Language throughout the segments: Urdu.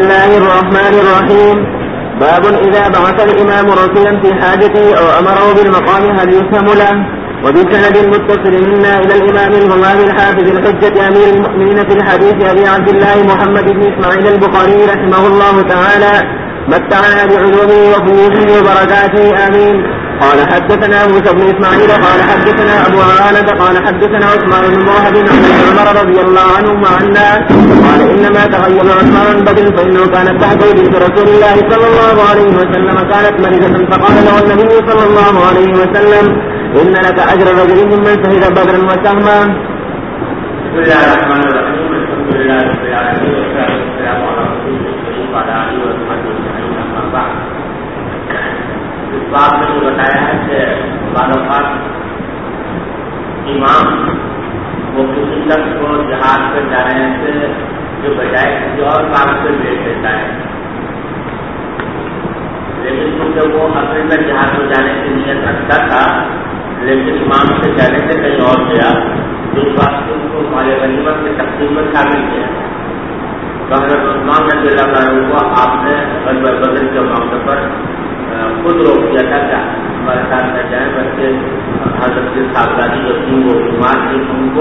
الله الرحمن الرحيم. باب إذا بعث الإمام رسولا في حاجته أو أمره بالمقام هل يفهم له؟ وبسند متصل منا إلى الإمام الغمام الحافظ الحجة أمير المؤمنين في الحديث أبي عبد الله محمد بن إسماعيل البخاري رحمه الله تعالى متعنا بعلومه وفيوزه وبركاته آمين. قال حدثنا موسى بن إسماعيل قال حدثنا أبو عوانة قال حدثنا عثمان بن موهب عن عمر رضي الله عنه وعنا قال إنما تغير عثمان بدر فإنه كانت تحت بنت رسول الله صلى الله عليه وسلم كانت مريضة فقال له النبي صلى الله عليه وسلم إن لك أجر رجل ممن شهد بدرا وسهما. بسم الله الرحمن الرحيم. الحمد لله رب العالمين والصلاة والسلام على رسول الله وعلى آله وصحبه أجمعين. أما بعد اس بات میں جو بتایا ہے کہ بعض اوقات امام وہ کسی شخص کو جہاد پر جانے سے جو بجائے کسی اور کام سے بھیج دیتا ہے، لیکن کیونکہ وہ اصل میں جہاد پر جانے کی نیت رکھتا تھا لیکن امام سے کہنے سے کہیں اور گیا، اس بات سے ان کو مال غنیمت کی تقسیم میں شامل کیا. حضرت عثمان رضی اللہ عنہ کو آپ نے غزوہ بدر کے موقع پر خود روک دیا تھا کہ ہمارے ساتھ نہ جائیں، بلکہ حضرت کی صاحبزادی جو تھی وہ بیمار تھی، ان کو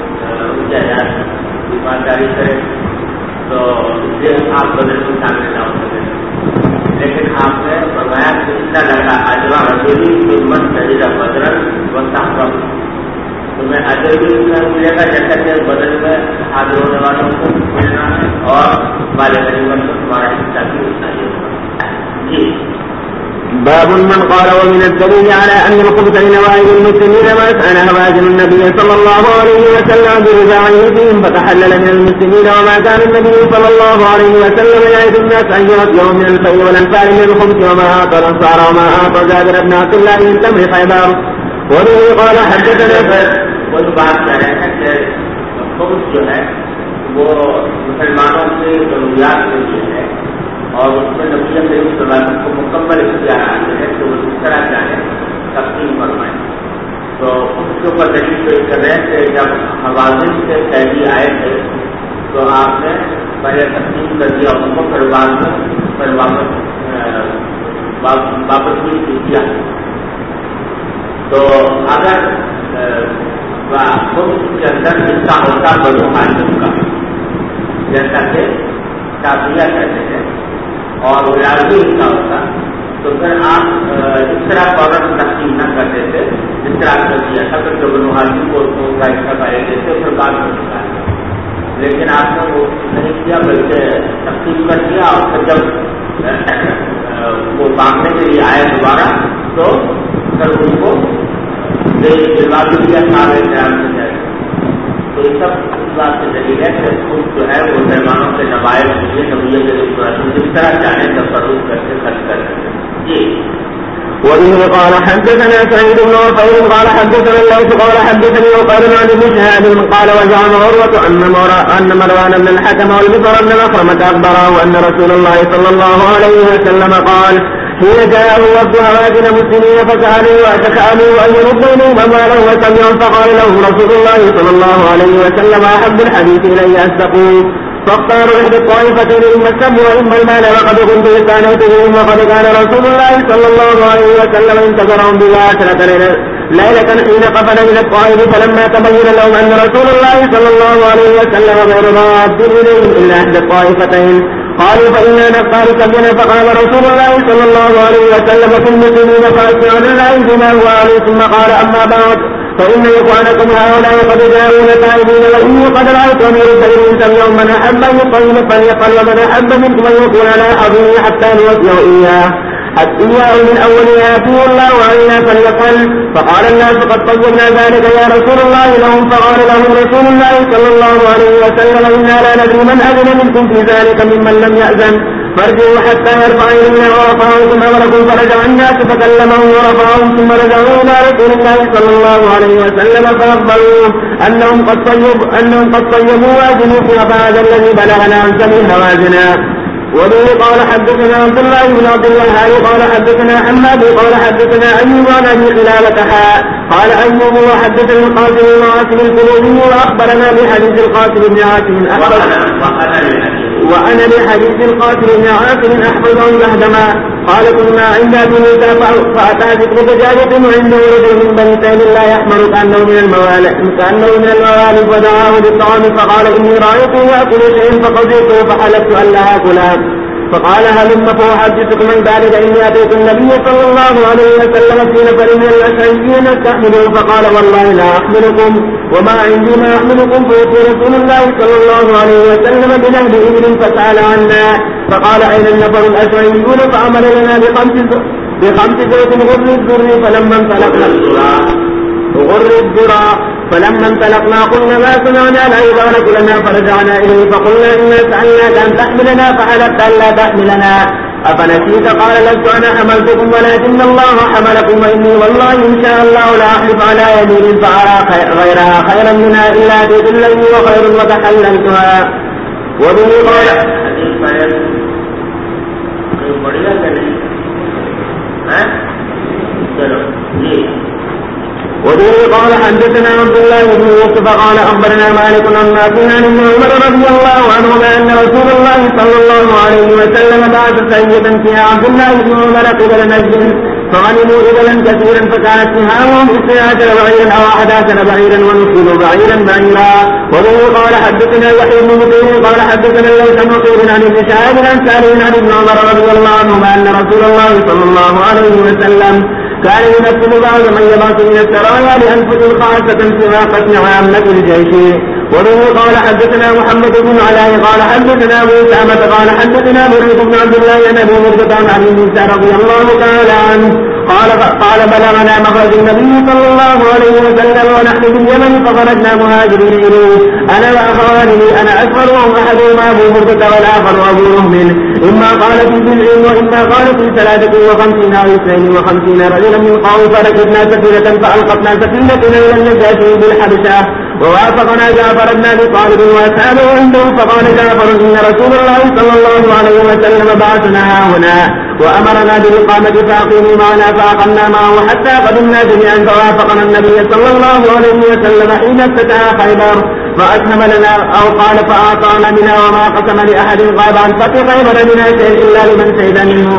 ایمانداری کرے تو اس لیے آپ بدر کے سامنے نہ ہو سکے. لیکن آپ نے فرمایا کہ اس کا لگا اجرا رسولی خدمت شہیدہ بدر و صحابہ، تمہیں اجر بھی ملے گا جیسا کہ بدر میں حاضر ہونے والوں کو ملنا ہے اور مال غنیمت کو تمہارا حصہ بھی اتنا ہی ہوگا. جی. باب من قال ومن الدليل على أن الخبث لنوائب المسلمين ما كان هواجم النبي صلى الله عليه وسلم برزاعه فيهم فتحلل من المسلمين وما كان النبي صلى الله عليه وسلم يعيد الناس أن يوم من الفيء والأنفال من الخبث وما أعطى الأنصار وما أعطى جابر بن عبد الله من تمر خيبر. وبه قال حدثنا وہ جو بات کہہ رہے ہیں کہ خبث جو ہے وہ مسلمانوں کے ضروریات کے لیے ہے اور اس میں نبی کریم صلی اللہ علیہ وسلم کو مکمل اختیارات ہے کہ وہ اس طرح چاہیں تقسیم فرمائیں. تو اس کے اوپر دلیل پیش کر رہے ہیں کہ جب حوازن سے قیدی آئے تھے تو آپ نے پہلے تقسیم کر دیا ان کو، پھر بعد میں واپس بھی کیا. تو اگر خود کے اندر حصہ ہوتا بنو ہاشم کا جیسا کہ شافعیہ کہتے ہیں اور ریاضی حصہ ہوتا تو پھر آپ اس طرح فوراً تقسیم نہ کرتے تھے جس طرح کر دیا تھا کہ بنو ہاشم کو ان کا حصہ پائے دیتے پھر بعد میں نکالتے. لیکن آپ نے وہ نہیں کیا بلکہ تقسیم کر دیا اور پھر جب وہ مانگنے کے لیے آئے دوبارہ تو پھر ان کو دلوا بھی دیا سارے خیال سے جائے. تو یہ سب اس بات سے دلیل ہے کہ خود جو ہے وہ مسلمانوں کے نوائب کے لیے نبی کریم جس طرح چاہیں تصرف کر کے خرچ کر سکتے. جی. وبه قال حدثنا سعيد بن وفير قال حدثنا الليث قال حدثني وقال عن ابن شهاب قال وزعم عروة أن مروان بن الحكم والمسور بن مخرمة أخبره أن رسول الله صلى الله عليه وسلم قال حين جاءه وفد هوازن مسلمين فسألوا وتسألوا أن يردوا لهم أموالهم وسمعوا فقال لهم رسول الله صلى الله عليه وسلم أحب الحديث إلي أصدقوا فاختاروا إحدى الطائفتين إما السب وإما المال وقد كنت استعنيتهم وقد كان رسول الله صلى الله عليه وسلم انتظرهم بها 10 ليلة حين قفل من الطائف فلما تبين لهم أن رسول الله صلى الله عليه وسلم غير راد إليهم إلا إحدى الطائفتين قالوا فإنا نختار سبينا فقال رسول الله صلى الله عليه وسلم في المسلمين فأسمعوا لله بما هو عليه ثم قال أما بعد فإن إخوانكم هؤلاء قد جاءون تائبين وإني قد رأيت أمير الدين سمعوا من أحب أن يطيب فليقل ومن أحب منكم أن يكون على حظه حتى نوفيه إياه من أول يأتيه الله علينا فليقل. فقال الناس قد طيبنا ذلك يا رسول الله لهم فقال لهم رسول الله صلى الله عليه وسلم إنا لا ندري من أذن منكم في ذلك ممن لم يأذن فارجعوا حتى يرفع إلينا ورفعوا ثم أمركم فرجع الناس فكلمهم ورفعهم ثم رجعوا إلى رسول الله صلى الله عليه وسلم فأخبروه أنهم قد طيبوا وازنوا فهذا الذي بلغنا عن سبيل هوازنا. وبه قال حدثنا عبد الله بن عبد الوهاب قال حدثنا حماد قال حدثنا أيوب عن أبي قلابة قال أيوب وحدثنا القاسم بن عاصم القلوبي وأخبرنا بحديث القاسم بن عاصم وأنا بحديث القاتل بن عاصم أحفظه الأهدما قال كنا عند أبي موسى فأتى ذكر دجاجة وعنده رجل من بني سهل لا يحمر كأنه من الموالد فدعاه بالطعام فقال إني رأيته يأكل شيء فقضيته فحلفت أن لا آكلها فقال هلم فأحدثكم عن ذلك إني أتيت النبي صلى الله عليه وسلم في نفر من الأشعريين أستحمله فقال والله لا أحملكم وما عندي ما أحملكم فأتي رسول الله صلى الله عليه وسلم بنهب إبل فسأل عنا فقال أين النفر الأشعريون فعمل لنا بخمس زوج غر الذرى فلما انطلقنا قلنا ما سمعنا لا يبارك لنا فرجعنا إليه فقلنا إنا سألناك أن تحملنا فحلفت أن لا تحملنا أفنسيت قال لست أنا حملتكم ولكن الله حملكم وإني والله إن شاء الله لا أحلف على يمين فأرى غيرها خيرا منها إلا تدلني وخير وتحللتها وبه قال وبه قال حدثنا عبد الله بن يوسف قال أخبرنا مالك عن نافع عن ابن عمر رضي الله عنهما أن رسول الله صلى الله عليه وسلم بعث سيدا فيها عبد الله بن عمر قبل نجد فغنموا إبلا كثيرا فكانت سهامهم 12 بعيرا أو 11 بعيرا ونصبوا بعيرا. وبه قال حدثنا يحيى بن بكير قال حدثنا الليث بن وقيل عن ابن شهاب عن سالم عن ابن عمر رضي الله عنهما أن رسول الله صلى الله عليه وسلم كان يمثل بعض من يبعث من السرايا لأنفس خاصة سوى قسم عامة الجيش. وبه قال حدثنا محمد بن علاء قال حدثنا أبو أسامة قال حدثنا بريد بن عبد الله عن أبي مرزق عن موسى رضي الله تعالى عنه قال بلغنا مخرج النبي صلى الله عليه وسلم ونحن باليمن فخرجنا مهاجرين إليه أنا وأخواني أنا أكبر وهم أحدهما أبو مرزق والآخر أبو رهمل إما قال في بضع وإما قال في 53 أو 52 رجلا من قوم فركبنا سفينة فألقتنا سفينتنا إلى النجاشي بالحبشة ووافقنا جعفر بن أبي طالب وأصحابه عنده فقال جعفر إن رسول الله صلى الله عليه وسلم بعثنا هنا وأمرنا بالإقامة فأقيموا معنا فأقمنا معه حتى قدمنا جميعا فوافقنا النبي صلى الله عليه وسلم حين افتتح خيبر فأسهم لنا أو قال فأعطانا منها وما قسم لأحد غاب عن فتح خيبر منها شيء إلا لمن شهد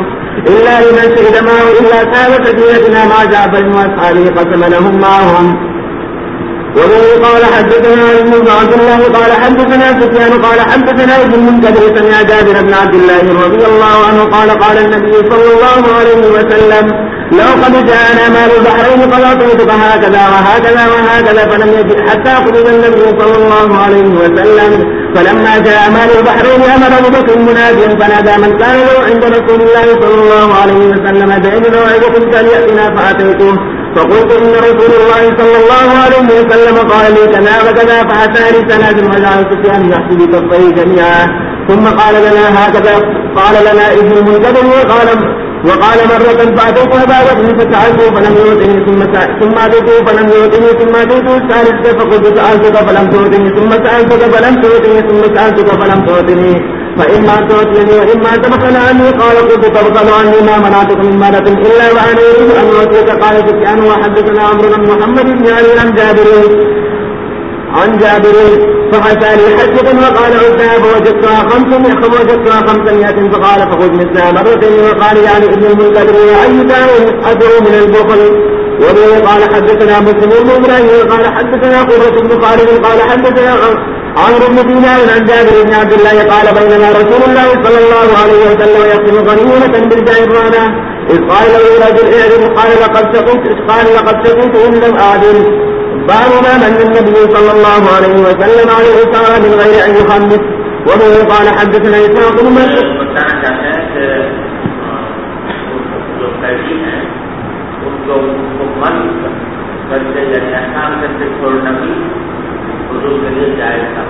معه إلا ساب سفينتنا مع جعفر وأصحابه قسم لهم معهم. وبه قال حدثنا ابن عبد الله قال حدثنا سفيان قال حدثنا ابن المنكدر سمع جابر بن عبد الله رضي الله عنه قال النبي صلى الله عليه وسلم لو قد جاءنا مال البحرين فلأعطيتك هكذا وهكذا وهكذا فلم يجد حتى قبض النبي صلى الله عليه وسلم فلما جاء مال البحرين أمر أبو بكر مناديا فنادى من كان له عند رسول الله صلى الله عليه وسلم بين موعظة فليأتنا فأتيته فقلت إن رسول الله صلى الله عليه وسلم قال لي كذا وكذا فأتاني سند وجعل سفيان يحسب كفيه جميعا ثم قال لنا هكذا قال لنا ابن المنكدر وقال مرة فأتيت أبا بكر فسألته فلم يؤتني ثم أتيته فلم يؤتني ثم أتيته الثالثة فقلت سألتك فلم تؤتني ثم سألتك فلم تؤتني ثم سألتك فلم تؤتني فإما تؤتيني وإما تبخل عني قال قلت تبخل عني ما منعتك من مرة إلا وأنا يريد أن أؤتيك قال سفيان وحدثنا عمرو بن محمد بن علي عن جابر فحكى لي حجة وقال عدها فوجدتها 500 فقال فخذ مثلها مرتين وقال يعني ابن المنكدر أي داء أدعو من البخل. وبه قال حدثنا مسلم بن إبراهيم قال حدثنا قرة بن خالد قال حدثنا عمرو بن دينار عن جابر بن عبد الله قال بينما رسول الله صلى الله عليه وسلم يقسم غنيمة بالجيرانة إذ قال له رجل اعلم قال لقد سقيت إن لم أعدل باب ما من النبي صلى الله عليه وسلم عليه الصلاة من غير أن يخمس. وبه قال حدثنا إسحاق بن منصور حضور کے لیے جائز تھا.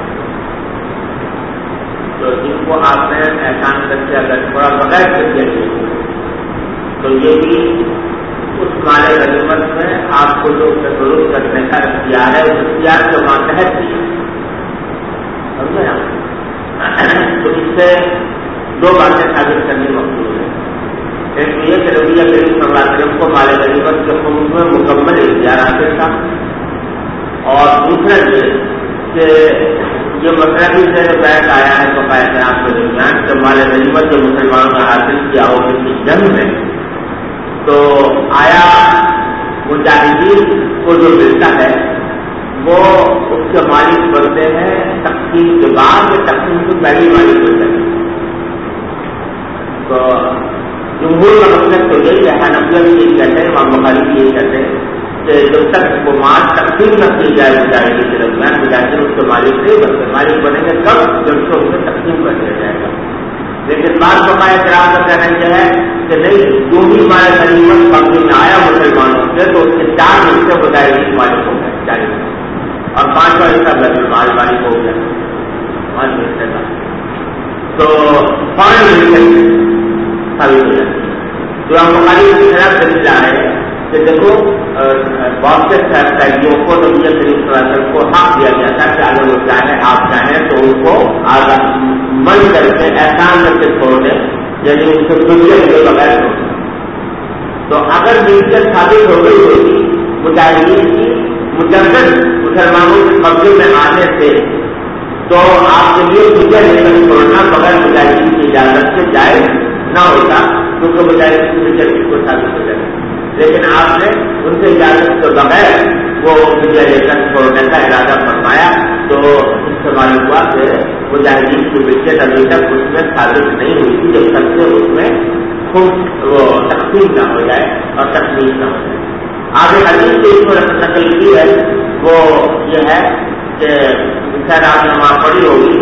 تو جن کو آپ نے احسان کر کے اگر تھوڑا بغیر کر دیا تو یہ بھی اس مال غنیمت میں آپ کو جو درست کرنے کا اختیار ہے اس اختیار کے ماتحت دیا. سمجھے نا؟ تو اس سے دو باتیں ثابت کرنی مقصود ہے. ایک یہ کہ نبی کریم صلی اللہ علیہ وسلم کو مال غنیمت کے خمس میں مکمل اختیار حاصل تھا. اور دوسرا یہ کہ یہ مسئلہ بھی سے بحث آیا ہے تو قائد آپ کے درمیان مال غنیمت جو مسلمانوں نے حاصل کیا ہو کسی جنگ میں، تو آیا مجاہدین کو جو ملتا ہے وہ اس کے مالک بنتے ہیں تقسیم کے بعد، یا تقسیم کی پہلی مالک بنتے ہیں؟ تو جمہور کا مطلب تو یہی ہے، حنفیہ بھی یہی کہتے ہیں، امام بخاری بھی یہی کہتے ہیں کہ جب تک وہ مال تقسیم نہ کی جائے مجاہدین کے درمیان، مجاہدین اس کے مالک نہیں بنتے، مالک بنیں گے کب جب سے اسے تقسیم کر دیا جائے گا۔ لیکن بعض بقایا کرام کا کہنا یہ ہے کہ نہیں، جو بھی مال غنیمت قبضے میں آیا مسلمانوں سے تو اس کے 4 حصے مجاہدین مالک ہو گئے، 40، اور 5واں حصہ بیت المال مالک ہو گیا 5 حصے کا، تو 5 حصے ثابت ہو جائے۔ جو ہم بخاری کی خلاف دلیل آ رہے ہیں کہ دیکھو بہت سے قیدیوں کو نبی کریم صلی اللہ علیہ وسلم کو حق دیا گیا تھا کہ اگر وہ چاہیں آپ چاہیں تو ان کو من کر کے احسان کر کے چھوڑ دیں، یعنی ان سے ملکیت کے بغیر چھوڑ دیں۔ تو اگر ملکیت ثابت ہو گئی ہوگی مجاہدین کی مجدد مسلمانوں کے قبضے میں آنے سے، تو آپ کے لیے مجھے لے کر چھوڑنا بغیر مجاہدین کی اجازت سے جائز نہ ہوتا، کیونکہ مجاہدین کی ملکیت کو ثابت ہو جائے۔ لیکن آپ نے ان سے اجازت کے بغیر وہ مجھے لے کر چھوڑنے کا ارادہ فرمایا، تو اس سے معلوم ہوا کہ مجاہدین کی ملکیت ابھی تک اس میں ثابت نہیں ہوئی تھی، جب تک کہ اس میں خود وہ تقسیم نہ ہو جائے اور تقسیم نہ ہو جائے۔ آگے حدیث کی اس پر نقل کی ہے وہ یہ ہے کہ خیر آپ نے وہاں پڑھی ہوگی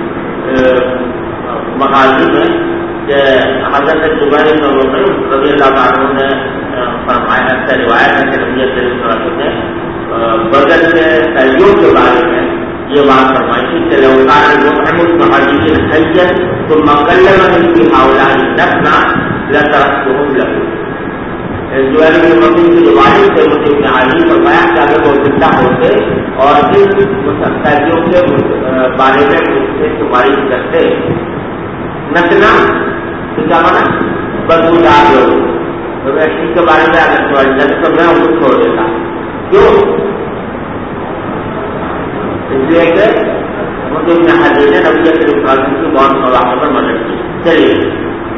مغازی میں کہ حضرت جبیر بن مطعم رضی اللہ عنہ نے فرمایا، سے روایت ہے کہ نبی صلی اللہ علیہ وسلم نے بدر کے قیدیوں کے بارے میں یہ بات فرمائی تھی کہ لو کان المطعم المحدث حیا ثم كلم في هؤلاء الناس لتركتهم له۔ جبیر بن مطعم کے جو والد تھے مجھے ابن علی فرمایا کہ اگر وہ زندہ ہوتے اور ان قیدیوں کے بارے میں اس سے سفارش کرتے، نچنا تو کیا مانا بدبودار لوگ، تو میں اس کے بارے میں اگر سوال کرتا تو میں ان کو چھوڑ دیتا، کیوں؟ اس لیے کہ مجھے ابن حدیث نے نبی کریم صلی اللہ علیہ وسلم کی بہت مواقع پر مدد کی۔ چلیے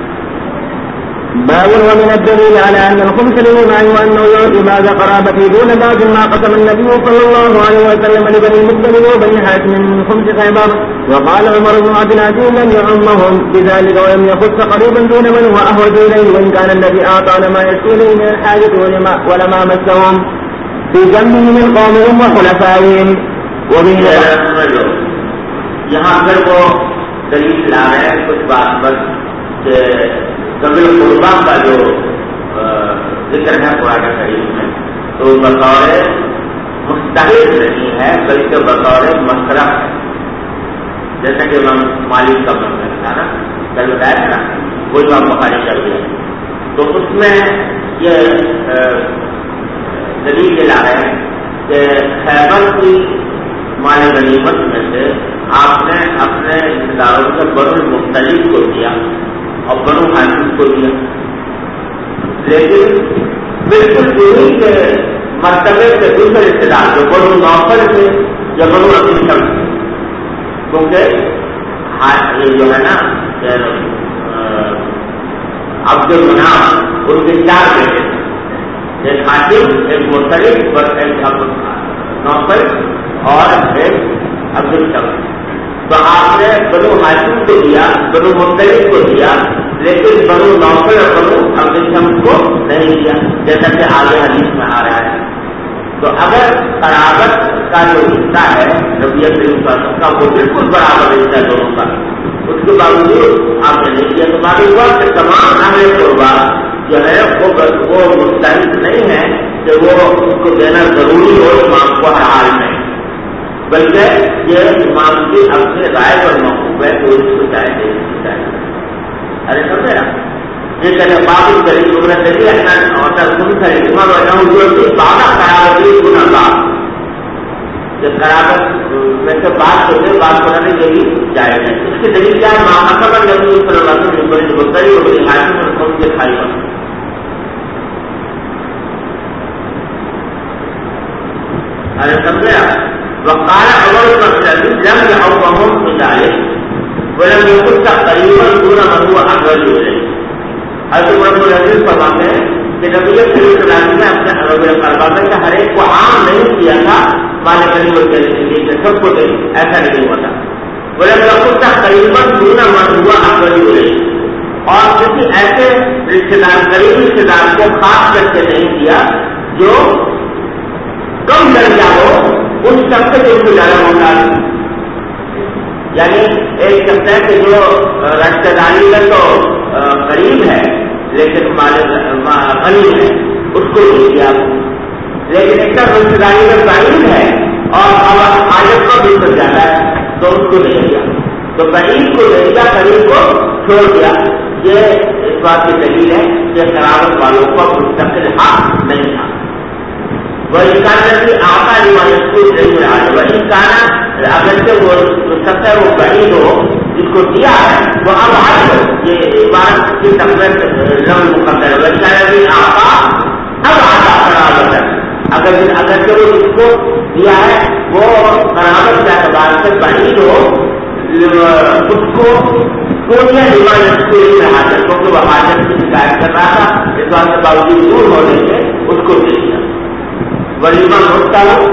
باب ومن الدليل على أن الخمس للإمام وأنه يعطي بعض قرابته دون بعض ما قسم النبي صلى الله عليه وسلم لبني المطلب وبني حاتم من خمس خيبر. وقال عمر بن عبد العزيز لم يعمهم بذلك ولم يخص قريبا دون من هو أهوج إليه، وإن كان الذي أعطى لما يشكو إليه من الحاجة ولما مسهم في ذنبه من قومهم وخلفائهم. یہاں پھر وہ دلیل لا رہے ہیں کچھ بات بس کہ قبل قربا کا جو ذکر ہے قرآن کریم میں، تو بطور مستحق نہیں ہے بلکہ بطور مصرف ہے، جیسا کہ امام مالک کا مطلب تھا نا، کل بتایا تھا وہ امام بخاری کر دیا، تو اس میں یہ دلیل لا رہے ہیں کہ خیبر کی مال غنیمت میں سے آپ نے اپنے رشتے داروں سے بنو مختلف کو دیا اور بنو حاشم کو دیا، لیکن بالکل انہیں کے مرتبے سے دوسرے رشتے دار جو بنو نوفل تھے یا بنو عبد شمس، کیونکہ یہ جو ہے نا عبد المناف ان کے 4 بیٹے تھے، ایک حاشم، ایک مختلف اور ایک نوفل اور ایک عبد الشمس۔ تو آپ نے بنو حاشم کو دیا، بنو مختلف کو دیا، لیکن بنو نوفل اور بنو عبد الشمس کو نہیں دیا، جیسا کہ آگے حدیث میں آ رہا ہے۔ تو اگر قرابت کا جو حصہ ہے نبی کریم صلی اللہ علیہ وسلم کا وہ بالکل برابر حصہ ہے دونوں کا، اس کے باوجود آپ نے نہیں دیا، تو معلوم ہوا کہ تمام اہل قربا جو ہے وہ مستحق نہیں ہے کہ وہ اس کو دینا ضروری ہو امام کو ہر حال میں، بلکہ یہ امام کی اپنے رائے پر موقوف ہے کہ اس کو چاہے دے چاہے۔ ارے سمجھے نا، یہ کہتے بابل کری تم نے چلیے اور تم کری تمہارا بادہ قرابتی گنا بات، جب قرابت میں سے بات ہوتے بات بنانے کے لیے جائے گا۔ اس کی دلیل کیا ہے؟ محمد نبی صلی اللہ علیہ وسلم بڑی بکری اور بڑی حاکم اور قوم کے کھائی بن۔ ارے سمجھے آپ، وقال عمر بن عبد العزيز لم يعوهم بذلك ولم يكن تقريبا دون مختلف فرماتے ہیں کہ نبی صلی اللہ علیہ وسلم نے اپنے عرب القربہ میں سے ہر ایک کو عام نہیں کیا تھا مال غنیمت دینے کے لیے کہ سب کو دے، ایسا نہیں ہوا تھا. بولے لوگوں کا قریباً دونا من ہوا افضل ہو رہی، اور کسی ایسے رشتے دار غریب رشتے دار کو خاص کر کے نہیں کیا جو کم درجہ ہو اس سب سے جو زیادہ محتاج. یعنی ایک شخص ہے کہ جو رشتے داری میں تو قریب ہے لیکن غنی ہے، اس کو نہیں دیا. لیکن ایک طرف رشتے داری میں قریب ہے اور حاجت کا بھی بن جاتا ہے تو اس کو نہیں دیا. تو قریب کو لے دیا، قریب کو چھوڑ دیا. یہ اس بات کی دلیل ہے کہ قرابت والوں کو مستقل حق نہیں تھا. وہ انسان کی آتا روایت کو نہیں رہا ہے. وہ انسان اگرچہ وہ سب وہ قریب ہو جس کو دیا ہے وہ اب حق، یہ بات کی تقریب لم مقدر ہے. وہ انسان کی آتا اب آتا قرابت ہے. اگرچہ وہ جس کو دیا ہے وہ قرابت کے اعتبار سے قریب ہو، اس کو کوئی روایت کو نہیں رہا ہے کیونکہ وہ حاجت کی شکایت کر رہا تھا. اس بات کے باوجود دور ہونے سے اس کو دے دیا. ولیمہ ہوتا ہو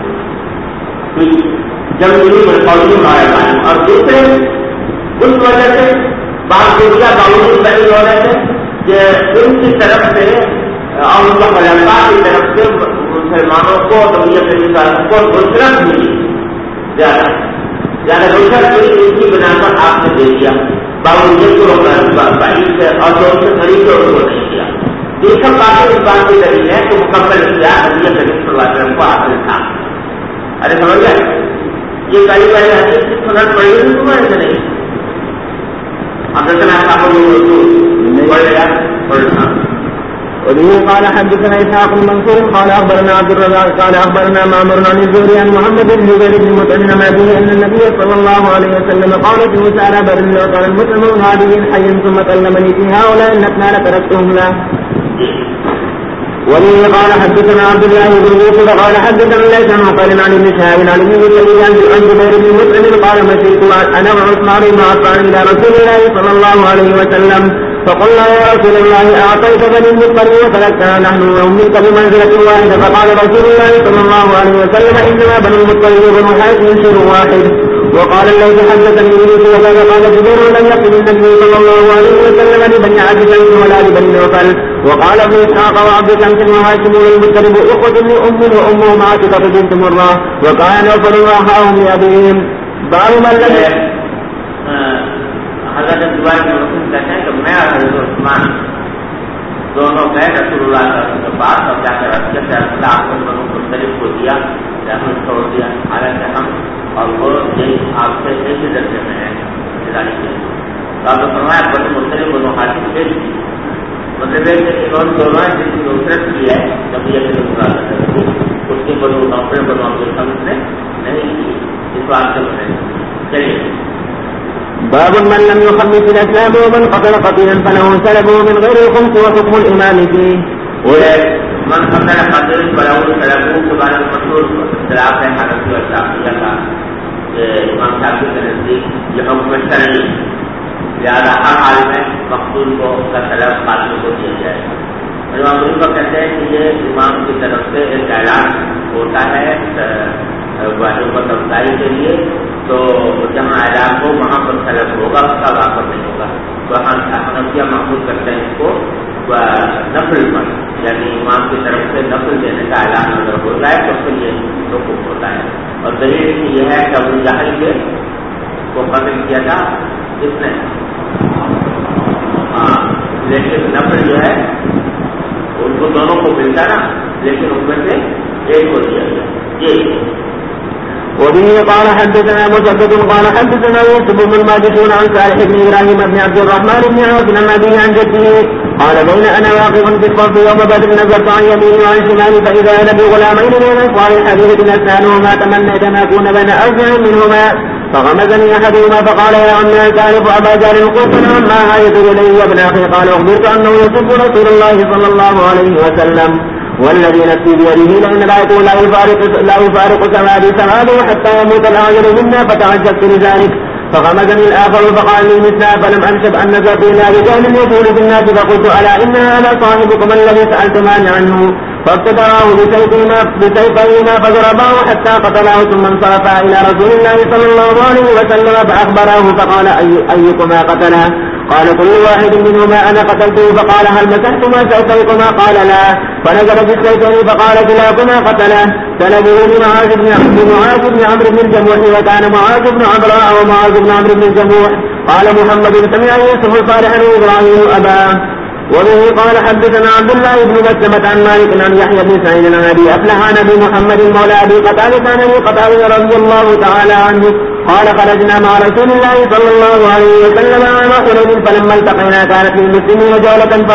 جب فوجی مارا جائے، اور دوسرے اس وجہ سے بات دنیا باوجود نہیں ہو رہے تھے کہ ان کی طرف سے اور ان کا خلافہ کی طرف سے مسلمانوں کو دنیا کے انسانوں کو نصرت ملی، زیادہ نصرت ملی. اس کی بنا پر آپ نے دے دیا باوجود کو بعید سے اور جو ان سے قریب ہے اس کو نہیں دیا. یہ سب باتیں اس بات کی دلیل ہے کہ مکمل اختیار نبی کریم صلی اللہ علیہ وسلم کو حاصل تھا. ارے سمجھ گئے؟ یہ پہلی باری حدیث کی سنت پڑی ہوئی تمہارے سے نہیں. اب اتنا آپ پڑھ لیا پڑھنا. وبه قال حدثنا إسحاق بن منصور قال أخبرنا عبد الرزاق قال أخبرنا معمر عن الزهري عن محمد بن جبير بن مطعم عن أبيه أن النبي صلى الله عليه وسلم قال في مسارى بدر لو كان المسلمون هذه حي ثم كلمني في هؤلاء الأثنان تركتهم له. وبه قال حدثنا عبد الله بن يوسف قال حدثنا ليس عن قال عن ابن شهاب عن ابن سعيد عن جبير بن مطعم قال مشيت أنا وعثمان بن عفان إلى رسول الله صلى الله عليه وسلم فقلنا يا رسول الله أعطيت بني المطلب وفلتنا نحن ومنك بمنزلة واحدة. فقال رسول الله صلى الله عليه وسلم إنما بنو المطلب وبنو حاشم شيء واحد. وقال الذي حدثني يونس وكذا قال جبير لم يقل النبي صلى الله عليه وسلم لبني عبد شمس ولا لبني نوفل. وقال ابن إسحاق وعبد شمس وهاشم والمطلب إخوة لأم وأمهم عاتقة بنت مرة وكان نوفل وأخاهم لأبيهم. باب من لم حضرت جبیر بن مسلم کہتے ہیں کہ میں اور حضرت عثمان دونوں گئے رسول اللہ صلی اللہ علیہ وسلم کے پاس اور جا کر رکھتے تھے اللہ آپ نے بنو مختلف کو دیا، ہم چھوڑ دیا، حالانکہ ہم اور وہ یہی آپ سے ایک ہی درجے میں ہیں دلانے کے لیے. تو آپ نے فرمایا بنو مختلف بنو حاشم بھیج دی. مطلب ہے کہ انہوں دونوں جس کی نصرت کی ہے جب یہ اس کی بنو نوفل بنو عبد الحمد نے نہیں کی. اس بات سے بنے چلیے. باب من لم يخمس الأسلام ومن قتل قتيلا فله سلبه من غير الخمس وحكم الإمام فيه. من قتل قتيلا فله سلبه سبحان المنصور اختلاف ہے حنفی اور شافعیہ کا کہ امام شافعی کے نزدیک یہ حکم شرعی، لہٰذا ہر حال میں مقتول کو اس کا سلب قاتل کو دیا جائے. امام ابو حنیفہ کہتے ہیں کہ یہ امام کی طرف سے ایک اعلان ہوتا ہے واجب و تفصیل کے لیے، تو جہاں اعلان ہو وہاں پر سلب ہوگا، اس کا واقع نہیں ہوگا. تو حنفیہ محفوظ کرتے ہیں اس کو نفل پر، یعنی امام کی طرف سے نفل دینے کا اعلان اگر ہوتا ہے تو پھر یہ حکم ہوتا ہے. اور دلیل یہ ہے کہ ابو جہل کے کو قتل کیا تھا جس نے، ہاں لیکن نفل جو ہے ان کو دونوں کو ملتا نا، لیکن ان میں سے ایک کو دیا گیا. یہ وبه قال حدثنا مسدد قال حدثنا يوسف بن الماجشون عن صالح بن إبراهيم بن عبد الرحمن بن عوف بن أبيه عن جده قال بين أنا واقف في الصف يوم بدر نزلت عن يمين وعن شمال فإذا أنا بغلامين من أنصار الحديث أسنانهما تمنيت أن أكون بين أرجع منهما فغمزني أحدهما فقال يا عمي تعرف أبا جهل؟ قلت نعم ما هاجت إلي يا ابن أخي. قال أخبرت أنه يسب رسول الله صلى الله عليه وسلم والذي نفسي بيده لئن رأيته لا يفارق سمادي سماده حتى يموت الآخر منا فتعجبت لذلك فغمزني الآخر فقال لي مثلا فلم أنشب أن نزلت إلى رجال يقول في الناس فقلت ألا إن هذا صاحبكم الذي سألتمان عنه فابتدراه بسيفيهما فضرباه حتى قتله ثم انصرفا إلى رسول الله صلى الله عليه وسلم فأخبراه فقال أيكما قتله؟ قال كل واحد منهما أنا قتلته. فقال هل مسحتما سيفيكما؟ قال لا. فنزل بالسيفين فقال كلاكما قتله. سلبه لمعاذ بن عمرو بن الجموح وكان معاذ بن عمرو ومعاذ بن عمرو بن الجموح. قال محمد سمع يوسف صالحا وإبراهيم أبا. وبه قال حدثنا عبد الله بن مسلمة عن مالك عن يحيى بن سعيد عن أبي أفلح عن أبي محمد مولى أبي قتادة عن أبي قتادة رضي الله تعالى عنه قال خرجنا مع رسول الله صلى الله عليه وسلم عام حنين فلما التقينا كانت للمسلمين جولة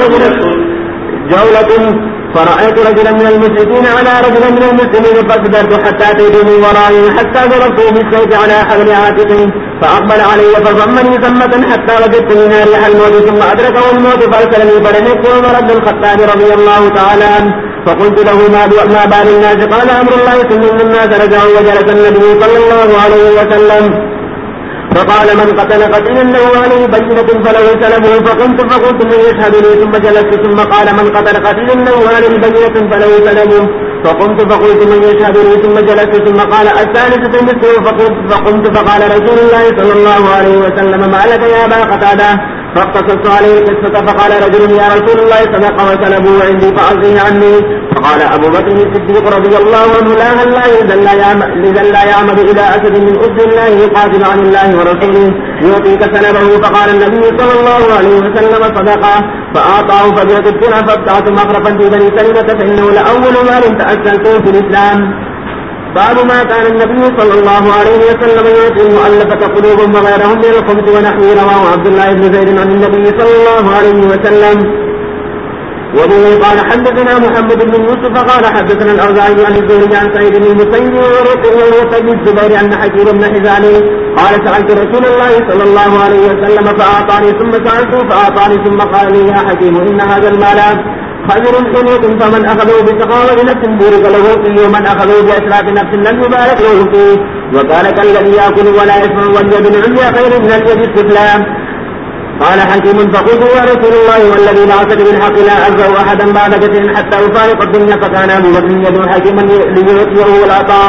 فرأيت رجلا من المشركين على رجل من المسلمين فاصبرت حتى أتيت من ورائه حتى ضربته بالسيف على حبل عاتقه فأقبل علي فضمني ثمة حتى وجدت منها ريح الموت ثم أدركه الموت فأرسلني فلمسته عمر بن الخطاب رضي الله تعالى عنه فقلت له ما بال الناس؟ قال أمر الله ثم الناس رجعوا وجلس النبي صلى الله عليه وسلم فقال من قتل قتيلا له عليه بينة فله سلبه فقلت من يشهد لي ثم جلست ثم قال من قتل قتيلا له عليه بينة فله سلبه فقلت من يشهد لي ثم جلست ثم قال الثالثة مثله فقمت فقال رسول الله صلى الله عليه وسلم ما لك يا أبا قتادة؟ فاقتصصت عليه القصة فقال رجل يا رسول الله صدق وسلبه عندي فأعطيه عني. فقال أبو بكر الصديق رضي الله عنه لا هل لا يعمد إلى أسد من أسد الله يقاتل عن الله ورسوله يعطيك سلبه. فقال النبي صلى الله عليه وسلم صدقه فأعطاه فبعت الدرع فابتعت مخرفا في بني سلمة فإنه لأول مال تأسلته في الإسلام. باب ما كان النبي صلى الله عليه وسلم يعطي المؤلفة قلوبهم وغيرهم من الخبز ونحوه. رواه عبد الله بن زيد عن النبي صلى الله عليه وسلم. وبه قال حدثنا محمد بن يوسف قال حدثنا الأوزاعي عن الزهري عن سعيد بن المسيب وروح الزبير عن حكيم بن حزام قال سألت رسول الله صلى الله عليه وسلم فأعطاني ثم سألته فأعطاني ثم قال لي يا حكيم إن هذا المال خير حلوة فمن أخذه بسخاوة نفس بورك له فيه ومن أخذه بأشراف نفس لم يبارك له فيه وكان كالذي يأكل ولا يسمع واليد العليا خير من اليد السفلى. قال حكيم فقلت يا رسول الله والذي بعثك بالحق لا أرجو أحدا بعد كثير حتى يفارق الدنيا. فكان أبو بكر يدعو حكيما ليعطيه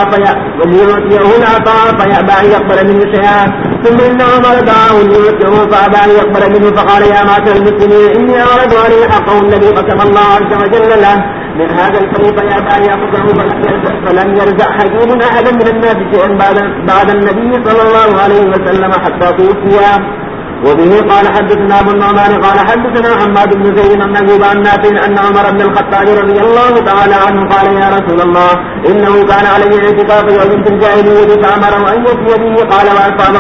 العطاء فيأبى أن يقبل منه شيئا ثم إن عمر دعاه ليعطيه فأبى أن يقبل منه فقال يا معشر المسلمين إني أعرض عليه حقه الذي قسم الله عز وجل له من هذا الفريق فيأبى أن يأخذه فلم يرجع حكيم أحدا من الناس شيئا بعد النبي صلى الله عليه وسلم حتى توفي. وبه قال حدثنا ابو النعمان قال حدثنا حماد بن زيد عن ايوب عن نافع ان عمر بن الخطاب رضي الله تعالى عنه قال يا رسول الله انه كان علي اعتكاف يوم في الجاهليه فامره ان يفي به. قال واصاب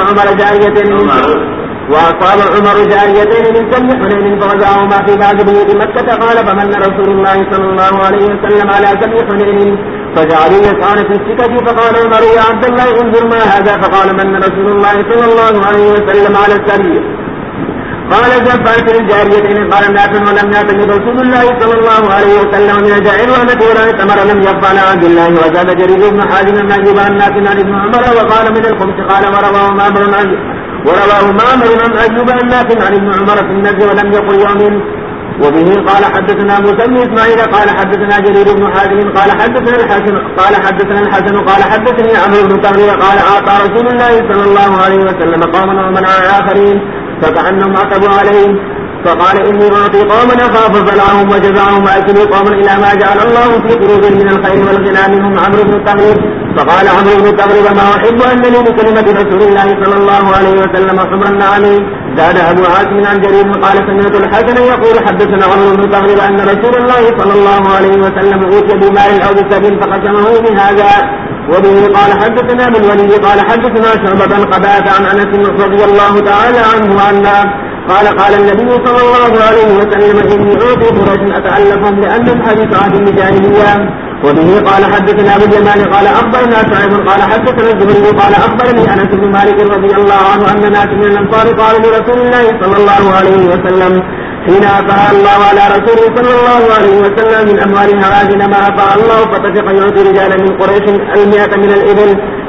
عمر جاريتين من سم حنين فوزعهما في بعض بيوت مكه. قال فمن رسول الله صلى الله عليه وسلم على سم حنين فجعلوا يسعون في السكة. فقال عمر يا عبد الله انظر ما هذا. فقال من رسول الله صلى الله عليه وسلم على السرير. قال زفرت الجاريتين. قال نافع ولم يعتمد رسول الله صلى الله عليه وسلم من جاء الوهمة ولا يتمر لم يفعل عبد الله. وزاد جرير بن حازم بن ايوب عن نافع عن ابن عمر وقال من الخمس. قال ورواه مامر عن ايوب عن نافع عن ابن عمر في النزل ولم يقل يوم. وبه قال حدثنا موسى بن اسماعيل قال حدثنا جرير بن حازم قال حدثنا الحسن قال حدثني عمرو بن تغليب قال اعطى رسول الله صلى الله عليه وسلم قوما ومنع اخرين فكأنهم عتبوا عليه. فقال إني أعطي قوما أخاف فلعهم وجزعهم وأكلوا قوما إلى ما جعل الله في قلوبهم من الخير والغنى منهم عمرو بن تغليب. فقال عمرو بن تغليب ما أحب أنني بكلمة رسول الله صلى الله عليه وسلم حمرا عليه. زاد أبو عاصم عن جرير قال سمعت الحسن يقول حدثنا عمرو بن تغليب أن رسول الله صلى الله عليه وسلم أوتي بمال أو بسبيل فقسمه من هذا. وبه قال حدثنا من ولي قال حدثنا شعبة قباة عن أنس رضي الله تعالى عنه وعنه قال النبي صلى الله عليه وسلم إني أعطي قريش أتألفهم لأنهم حديث عهد الجاهلية. وبه قال حدثنا أبو اليمان قال أخبرنا شعيب قال حدثنا الزهري قال أخبرني أنس بن مالك رضي الله عنه أن ناس من الأنصار قالوا لرسول الله صلى الله عليه وسلم حين أفاء الله على رسوله صلى الله عليه وسلم من أموال هوازن ما أفاء الله فتفق يعطي رجالا من قريش 100 من الإبل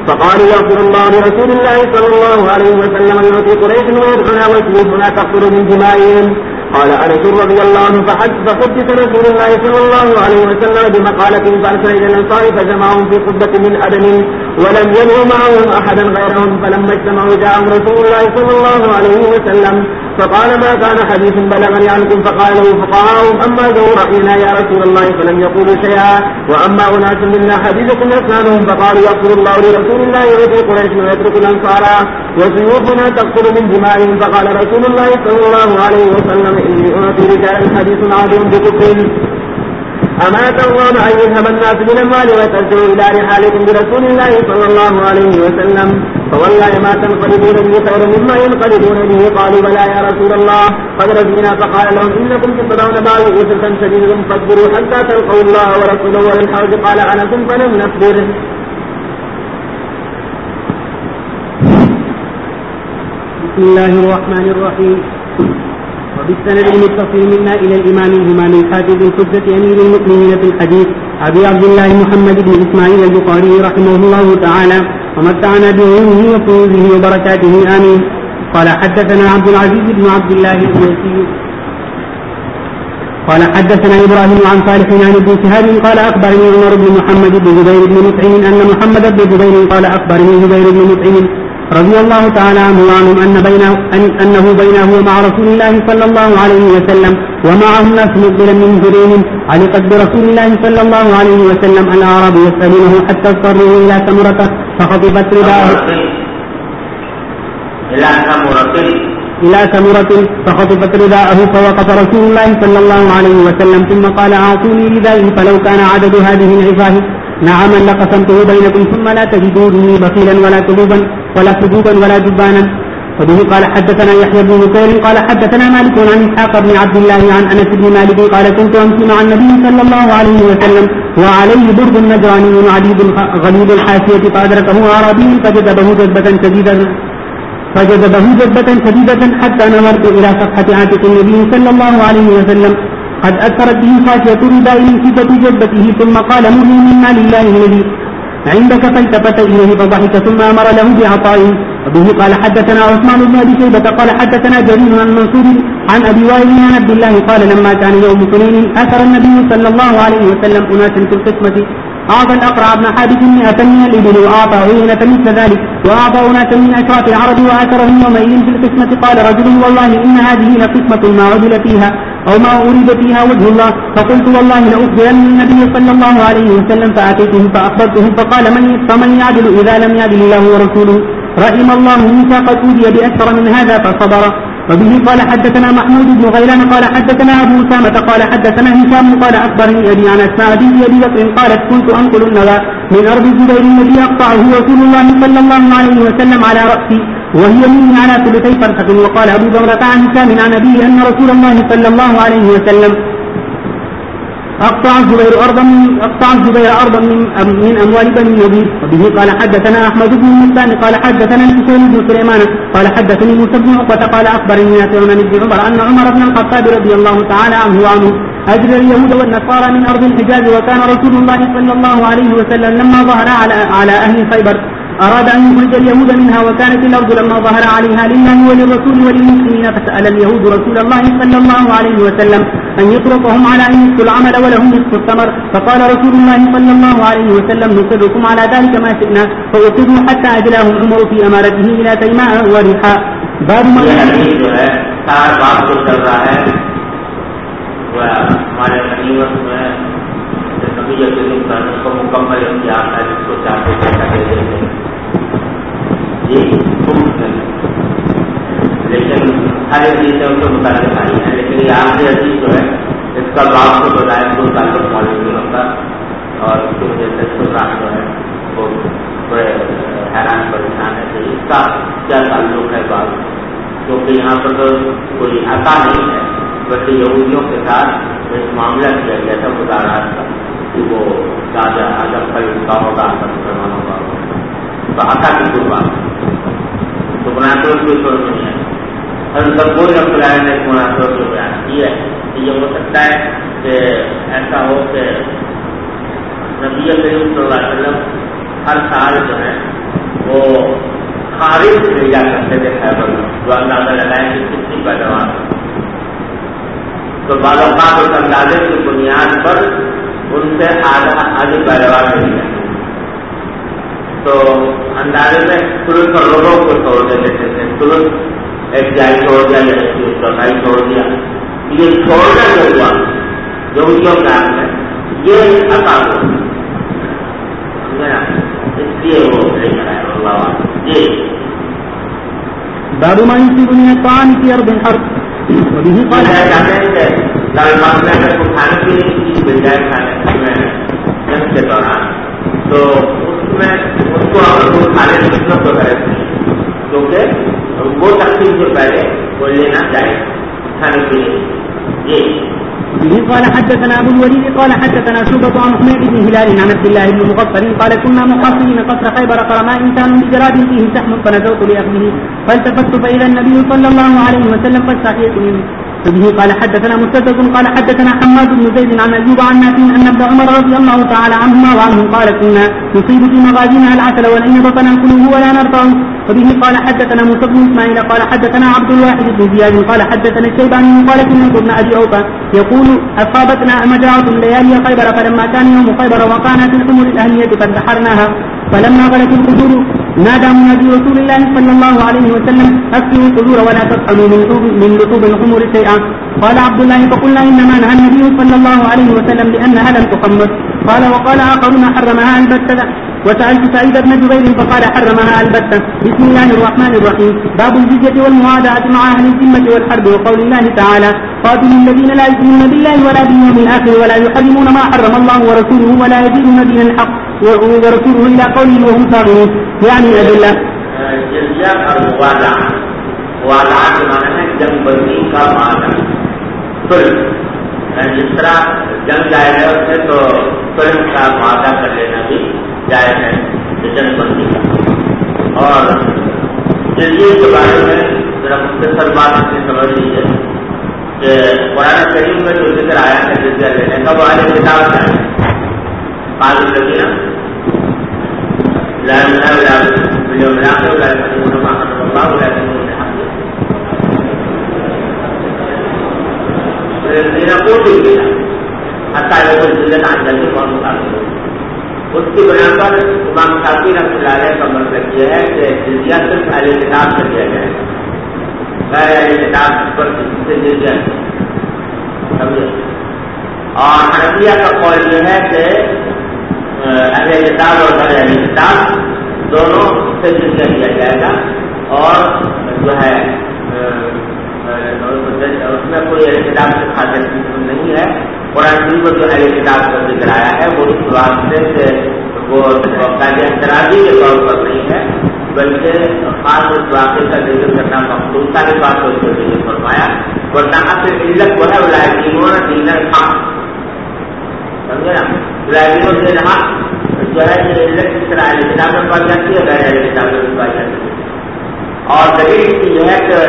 فقالوا يغفر الله لرسول الله صلى الله عليه وسلم يعطي قريش ويدعنا وسيوفنا تقتل من دمائهم. قال أنس رضي الله عنه فحدث رسول الله صلى الله عليه وسلم بمقالة فأرسل إلى الأنصار فجمعهم في قبة من أدم ولم ينهوا معهم أحدا غيرهم. فلما اجتمعوا جاءهم رسول الله صلى الله عليه وسلم فقال ما كان حديث بلغني عنكم. فقال له فقهاؤهم أما ذو رأينا يا رسول الله فلم يقولوا شيئا وأما أناس منا حديثة أسنانهم فقالوا يغفر الله لرسول الله يؤتي قريش ويترك الأنصار وسيوفنا تقتل من دمائهم. فقال رسول الله صلى الله عليه وسلم إني أعطي رجال حديث عظيم بكفر أما ترضون أن يذهب الناس بالأموال وترجعوا إلى رحالكم برسول الله صلى الله عليه وسلم فوالله ما تنقلبون به خير مما ينقلبون به. قالوا بلى يا رسول الله قد رضينا. فقال لهم إنكم تقضون بعض أسرة شديدة فاصبروا حتى تلقوا الله ورسوله وللحوض. قال أنس فلم نصبر. بسم الله الرحمن الرحيم. وبالسند المتصل منا إلى الإمام الهمام الحافظ الحجة أمير المؤمنين في الحديث أبي عبد الله محمد بن إسماعيل البخاري رحمه الله تعالى ومتعنا بعلمه وفوزه وبركاته آمين. قال حدثنا عبد العزيز بن عبد الله الويسي قال حدثنا إبراهيم عن صالح عن ابن شهاب قال أخبرني عمر بن محمد بن جبير بن مطعم أن محمد بن جبير قال أخبرني جبير بن مطعم رضي الله تعالى عنه وعنهم أنه بينه ومع رسول الله صلى الله عليه وسلم ومعهم ناس مقبلا من جريهم علقت برسول الله صلى الله عليه وسلم الأعراب يسألونه حتى اضطروا إلى سمرة فخطبت رداءه إلى سمرة فخطبت رداءه فوقف رسول الله صلى الله عليه وسلم ثم قال أعطوني ردائي فلو كان عدد هذه العظاه نعما لقسمته بينكم ثم لا تجدوني بخيلا ولا كذوبا ولا جبانا. وبه قال حدثنا يحيى بن بكير قال حدثنا مالك عن إسحاق بن عبد الله عن أنس بن مالك قال كنت أمشي مع النبي صلى الله عليه وسلم وعليه برد نجراني غليظ الحاشية فأدركه أعرابي فجذبه جذبة شديدة حتى نظرت إلى صفحة عاتق النبي صلى الله عليه وسلم قد أثرت به خاشية رداء من شدة جذبته ثم قال مرني من مال الله الذي عندك فالتفت إليه فضحك ثم أمر له بعطائه. وبه قال حدثنا عثمان بن أبي شيبة قال حدثنا جرير عن منصور عن أبي وائل عن عبد الله قال لما كان يوم حنين أثر النبي صلى الله عليه وسلم أناس في القسمة أعطى الأقرع بن حابس 100 من الإبل وأعطى عيينة مثل ذلك وأعطى أناسا من أشراف العرب وآثرهم يومئذ في القسمة. قال رجل والله إن هذه لقسمة ما عدل فيها أو ما أريد فيها وجه الله. فقلت والله لأخبرن النبي صلى الله عليه وسلم فأتيته فأخبرته فقال فمن يعدل إذا لم يعدل الله ورسوله. رحم الله موسى قد أوذي بأكثر من هذا فصبر. وبه قال حدثنا محمود بن غيلان قال حدثنا أبو أسامة قال حدثنا هشام قال أخبرني أبي عن أسماء بنت أبي بكر قالت كنت أنقل النوى من أرض الزبير الذي أقطعه رسول الله صلى الله عليه وسلم على رأسي وهي مني على ثلثي فرقة. وقال أبو بكر عن هشام عن أبيه أن رسول الله صلى الله عليه وسلم أقطع الزبير أرضا من أموال بني النبي. وبه قال حدثنا أحمد بن مسلم قال حدثنا الحسين بن سليمان قال حدثني موسى بن عقبة قال أخبرني نافع عن ابن عمر أن عمر بن الخطاب رضي الله تعالى عنه أجرى اليهود والنصارى من أرض الحجاز. وكان رسول الله صلى الله عليه وسلم لما ظهر على أهل خيبر أراد أن يخرج اليهود منها وكانت الأرض لما ظهر عليها لله وللرسول وللمسلمين. فسأل اليهود رسول الله صلى الله عليه وسلم أن يطرقهم على أن يسكوا العمل ولهم نصف الثمر. فقال رسول الله صلى الله عليه وسلم نصركم على ذلك ما شئنا. فأقروا حتى أجلاهم عمر في أمارته إلى تيماء ورحاء. باب ما مکمل اختیار ہے جس کو چاہتے لیکن ہر ایک چیز ہے ان کو متعلق آئی ہے. لیکن یہ آخری عزیز جو ہے اس کا باپ کو بتایا کو تعلق معلوم نہیں ہوتا اور اس کی وجہ سے اس کو جو ہے وہ بڑے حیران پریشان ہے کہ اس کا کیا تعلق ہے باپ, کیونکہ یہاں پر تو کوئی عطا نہیں ہے بلکہ یہودیوں کے ساتھ ایک معاملہ کیا گیا تھا مزارات کا کہ وہ تازہ اجب خرید کا ہوگا مسلمانوں ہوگا تو عطا کی قربان تو مناسب کی صورت نہیں ہے. اور سب کوئی رفظ نے ایک مناسب جو بیان کی ہے کہ یہ ہو سکتا ہے کہ ایسا ہو کہ نبی کریم صلی اللہ علیہ وسلم ہر سال جو ہے وہ خارج بھیجا کرتے تھے خیبر میں، جو اندازہ لگائیں کہ کتنی پیداوار، تو بعض اوقات اس اندازے کی بنیاد پر ان سے آدھی پیداوار ملی جاتی، تو اندازے میں ترنت روڈوں کو چھوڑ دیتے تھے، ترنت ایک جائی چھوڑ دیا یا چوتھائی چھوڑ دیا. یہ چھوڑنا جو ہوا یہودیوں کا ہے یہ عطا ہو، اس لیے وہ لے کر آئے اللہ. جی باب ما يصيب من الطعام في أرض الحرب وبه قال کہتے ہیں کہ دارالمعاملہ اگر کوئی کھانے کی چیز مل جائے کھانے میں جنگ کے دوران، تو اس میں اس کو اگر کھانے کی قسمت تو غلط نہیں، کیونکہ وہ تقسیم جو پہلے وہ لینا چاہیے کھانے کے لیے. جی به قال حدثنا ابو الوليد قال حدثنا شعبة عن حميد بن هلال عن عبد الله بن مغفر قال كنا محاصرين قصر خيبر فرمى انسان بجراد فيه سهم فنزوت لاخذه فالتفت فاذا النبي صلى الله عليه وسلم فاستحييت منه. به قال حدثنا مسدد قال حدثنا حماد بن زيد عن ايوب عن نافع ان ابن عمر رضي الله تعالى عنهما وعنهم قال كنا نصيب في مغازينا العسل والعنب فناكله ولا نرفعه. وبه قال حدثنا موسى بن اسماعيل قال حدثنا عبد الواحد بن زياد قال حدثنا الشيباني قال كنا ابن ابي اوفى يقول اصابتنا مجاعة ليالي خيبر فلما كان يوم خيبر وقعنا في الحمر الاهلية فانتحرناها فلما غلت القدور نادى منادي رسول الله صلى الله عليه وسلم اكلوا القدور ولا تطعموا من لحوم الحمر شيئا. قال عبد الله فقلنا انما نهى النبي صلى الله عليه وسلم بانها لم تخمر. قال وقال اخرون حرمها البتة. وسألت سعيد بن جبير فقال حرمها البتة. بسم الله الرحمن الرحيم. باب الجزية والمعاداة مع أهل الذمة والحرب وقول الله تعالى قاتلوا الذين لا يؤمنون بالله ولا باليوم الآخر ولا يحرمون ما حرم الله ورسوله ولا يدينون دين الحق ورسوله إلى قوله وهم صاغرون. يعني أدلة جزیہ اور موادہ کے معنی ہے جنگ بندی کا معاہدہ، جس طرح جنگ جائز ہے اس سے تو فلم کا معاہدہ کر لینا بھی جائز ہے جنگ بندی کا. اور جزیے کے بارے میں ذرا مختصر بات اپنی سمجھ لیجیے کہ قرآن کریم میں جو ذکر آیا ہے جزیہ لینے کا وہ اہل کتاب ہے. قال الذین لا يؤمنون باليوم الآخر ولا يحرمون ما حرم الله ولا يدينون الحق الذين اوتوا الكتاب حتى يؤتوا الجزية عن يد وهم صاغرون. اس کی بنا پر امام شافعی رحمۃ اللہ علیہ کا مطلب یہ ہے کہ جزیہ صرف اہل کتاب سے دیا جائے، غیر اہل کتاب پر کسی سے جزیہ نہیں. سمجھے؟ اور حنفیہ کا قول یہ ہے کہ اہل کتاب اور غیر اہل کتاب دونوں سے جزیہ دیا جائے گا، اور جو ہے اس میں کوئی اہل کتاب سے خاطر نہیں ہے. قرآن شریف میں جو اہل کتاب کا ذکر آیا ہے وہ اس واسطے سے وہ قاعدہ اعتراضی کے طور پر نہیں ہے، بلکہ خاص اس واقعے کا ذکر کرنا مخصوص ساری بات کو ذکر فرمایا. ورنہ اصل علت وہ ہے ولادین دین الحق. سمجھے نا؟ ولادین دین الحق جو ہے یہ علت اس طرح اہل کتاب میں پائی جاتی ہے، غیر اہل کتاب میں پائی جاتی ہے. اور دلیل یہ ہے کہ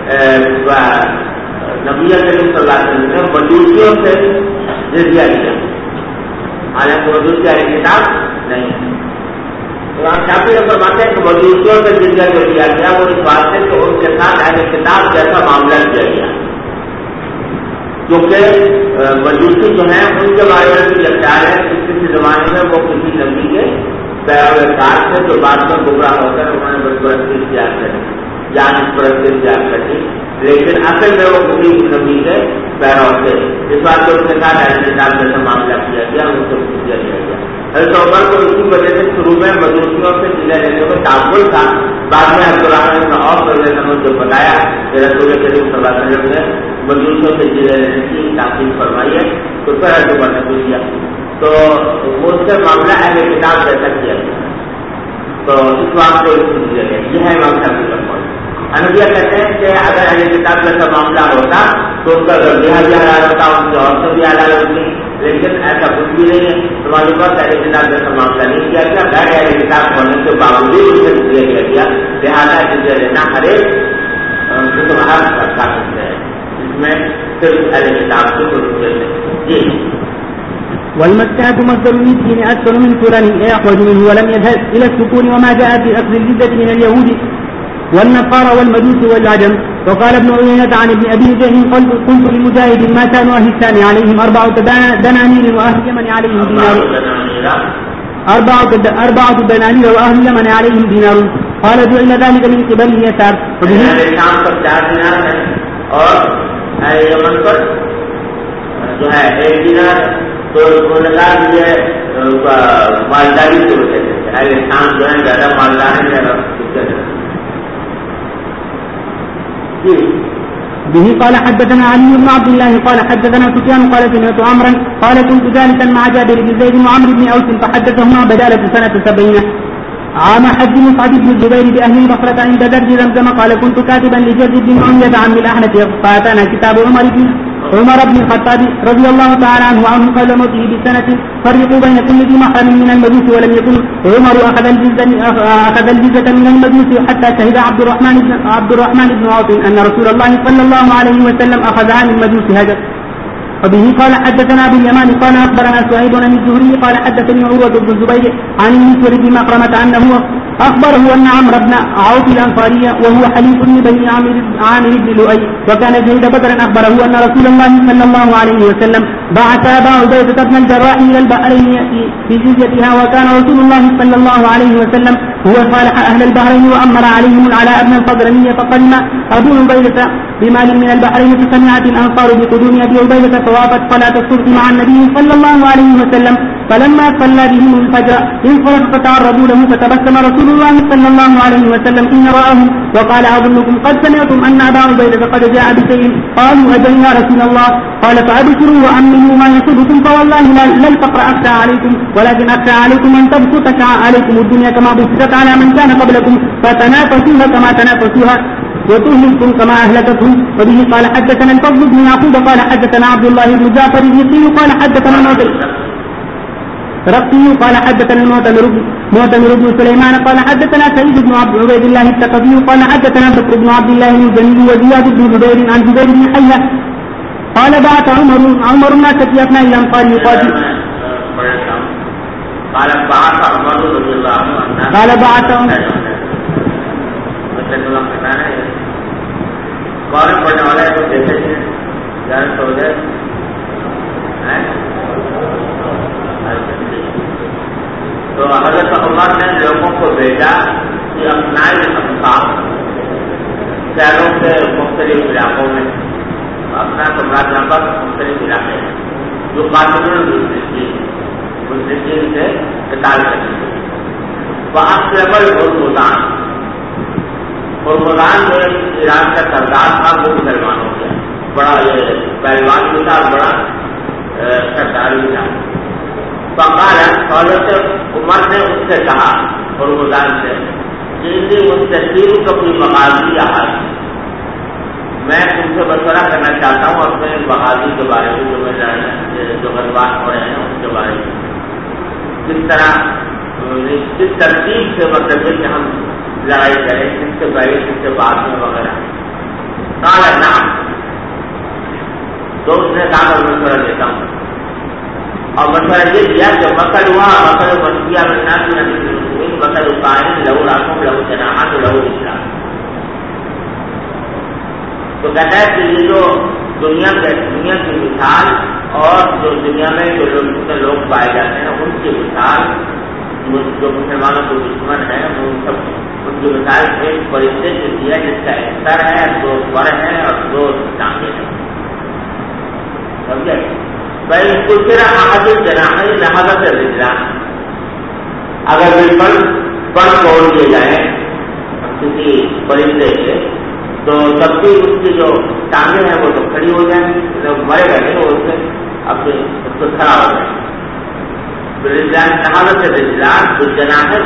نبی کریم صلی اللہ علیہ وسلم نے مجوسیوں سے جزیہ لیا، حالانکہ مجوسی اہل کتاب نہیں. شافعی فرماتے ہیں کہ مجوسیوں سے جزیہ جو دیا گیا وہ اس واسطے کہ ان کے ساتھ اہل کتاب جیسا معاملہ کیا گیا، کیونکہ مجوسی جو ہیں ان کے بارے میں بھی اختیار ہے کہ کسی زمانے میں وہ کسی نبی کے پیروکار تھے جو بعد میں گمراہ ہو کر انہوں نے بدپرستی اختیار کری یا نسپرستی اختیار کری، لیکن اصل میں وہ کسی نبی کے پیرو تھے. اس بات کو اس کے ساتھ اہل کتاب جیسا معاملہ کیا گیا، ان کو جزیہ دیا گیا. حضرت عمر کو اسی وجہ سے شروع میں مجوسیوں سے جزیہ لینے میں تعامل تھا. بعد میں عبدالرحمن بن عوف رضی اللہ عنہ نے جو بتایا کہ رسول کریم صلی اللہ علیہ وسلم نے مجوسیوں سے جزیہ لینے کی تاکید فرمائی ہے، تو پھر حضرت عمر نے پوچھ لیا تو وہ اس سے معاملہ اہل کتاب جیسا کیا گیا، تو اس بات کو اس کو جزیہ لیا. یہ ہے امام شافعی کا قول. حنفیہ کہتے ہیں کہ اگر اہل کتاب جیسا معاملہ ہوتا تو اس کا ذریعہ بھی حلال ہوتا، ان کے اور سے بھی حلال ہوتی، لیکن ایسا کچھ بھی نہیں ہے. تمہارے پاس اہل کتاب جیسا معاملہ نہیں کیا گیا، غیر اہل کتاب ہونے کے باوجود اسے جزیہ دیا گیا، لہٰذا جزیہ لینا ہر ایک قسم ہر کر سکتے ہیں، اس میں صرف اہل کتاب کو جزیہ. جی والمسكنة مصدر المسكين أسفل من سلنه أحوج منه ولم يذهب إلى السكون وما جاء في أخذ الجزة من اليهود والنصارى والمجوس والعجم. وقال ابن عيينة عن ابن أبي جهل قلت لمجاهد ما كان أهل الشام عليهم 4 دنانير وأهل اليمن عليهم دينار 4 دنانير وأهل اليمن عليهم دينار. قال جعل ذلك من قبل اليسار. شام پر 4 دینار ہے اور یمن پر جو ہے 1 دینار. تو یہ مالداری سے ہوتے ہیں. شام جو ہے زیادہ مالدار ہے زیادہ. به قال حدثنا علي بن عبد الله قال حدثنا سفيان قال سمعت عمرا قال كنت جالسا مع جابر بن زيد وعمرو بن اوس فحدثهما بدالة سنة 70 عام حج مصعب بن الزبير بأهل البصرة عند درج زمزم قال كنت كاتبا لجرد بن عمية عم الأحنف فأتانا كتاب عمر بن الخطاب رضي الله تعالى عنه وعنه قبل موته بسنة فرقوا بين كل ذي محرم من المجوس ولم يكن عمر أخذ الجزة من المجوس حتى شهد عبد الرحمن بن عوف أن رسول الله صلى الله عليه وسلم أخذها من مجوس هجر. وبه قال حدثنا ابو اليمان قال اخبرنا سعيد بن الزهري قال حدثني عروة بن الزبير عن المسور بن مخرمة انه اخبره ان عمرو بن عوف الانصاري وهو حليف بني عامر بن لؤي وكان شهيد بدرا اخبره ان رسول الله صلى الله عليه وسلم بعث ابا عبيدة بن الجراح الى البحرين في جزيتها وكان رسول الله صلى الله عليه وسلم هو صالح اهل البحرين وامر عليهم العلاء بن الفضرمي فقدم ابو عبيدة بمال من البحرين فسمعت الانصار بقدوم ابي عبيدة فوافت صلاة الصبح مع النبي صلى الله عليه وسلم فلما صلى بهم الفجر انصرف فتعرضوا له فتبسم رسول الله صلى الله عليه وسلم حين رآهم وقال اظنكم قد سمعتم ان ابا عبيدة قد جاء بشيء قالوا اجل يا رسول الله قال فابشروا وامنوا ما يصبكم فوالله لا الفقر اخشى عليكم ولكن اخشى عليكم ان تبسط عليكم الدنيا كما بسطت على من كان قبلكم فتنافسوها كما تنافسوها وتهلكم كما أهلكتهم. وبه قال حدثنا الفضل بن يعقوب قال حدثنا عبد الله بن جعفر الرقي قال حدثنا قال حدثنا المعتمر بن سليمان قال حدثنا سعيد بن عبيد الله الثقفي قال حدثنا بكر بن عبد الله بن جميل وزياد بن جبير عن جبير بن حية قال بعث عمر الناس في أثناء الأنصار يقاتل قال بعث عمر رضي الله عنه قال بعث کون پڑھنے والا ہے وہ دیکھے تھے جان سو گئے. تو حضرت عمر نے لوگوں کو بھیجا کہ اپنا شہروں کے مختلف علاقوں میں اپنا سمراج نمبر مختلف علاقے جو قاتلوں مشرکین سے قتال کریں گے. وہاں ہرمزان جو ایران کا سردار تھا وہ مسلمان ہو گیا. بڑا یہ پہلوان بھی تھا بڑا سردار بھی تھا. حضرت عمر نے اس سے کہا ہرمزان سے کہ ان تشکیل کو کوئی مغازی آج میں تم سے مشورہ کرنا چاہتا ہوں اپنے بغازی کے بارے میں جو غزوات ہو رہے ہیں اس کے بارے میں کس طرح کس ترتیب سے مطلب ہے کہ ہم لڑائی کریں کس سے پہلے کس سے بعد میں وغیرہ. کالا نام تو اس نے کہا میں مشورہ دیتا ہوں اور مشورہ یہ دیا کہ مکل ہوا مکل منفیہ بننا کی نہیں مکل قائم لہو راکم لہو جناحات لہو اسلام. تو کہتا ہے کہ یہ جو دنیا کی مثال اور جو دنیا میں جو لوگ پائے جاتے ہیں ان کی مثال جو مسلمانوں کو دشمن ہے ان کی مثال ایک فرشتے سے دیا جس کا ایک سر ہے 2 پر ہیں اور 2 ٹانگیں ہیں. سمجھے بھائی کچھ حاضر جناحی لحاظت رجلان اگر بالکل پر توڑ دیے جائیں کسی فرشتے سے تو تب بھی اس کی جو ٹانگیں ہیں وہ تو کھڑی ہو جائیں گی. جب مرے گا نہیں وہ اس سے اپنے اس کو کھڑا ہو جائے گا. حالت رجلان کچھ جنا ہے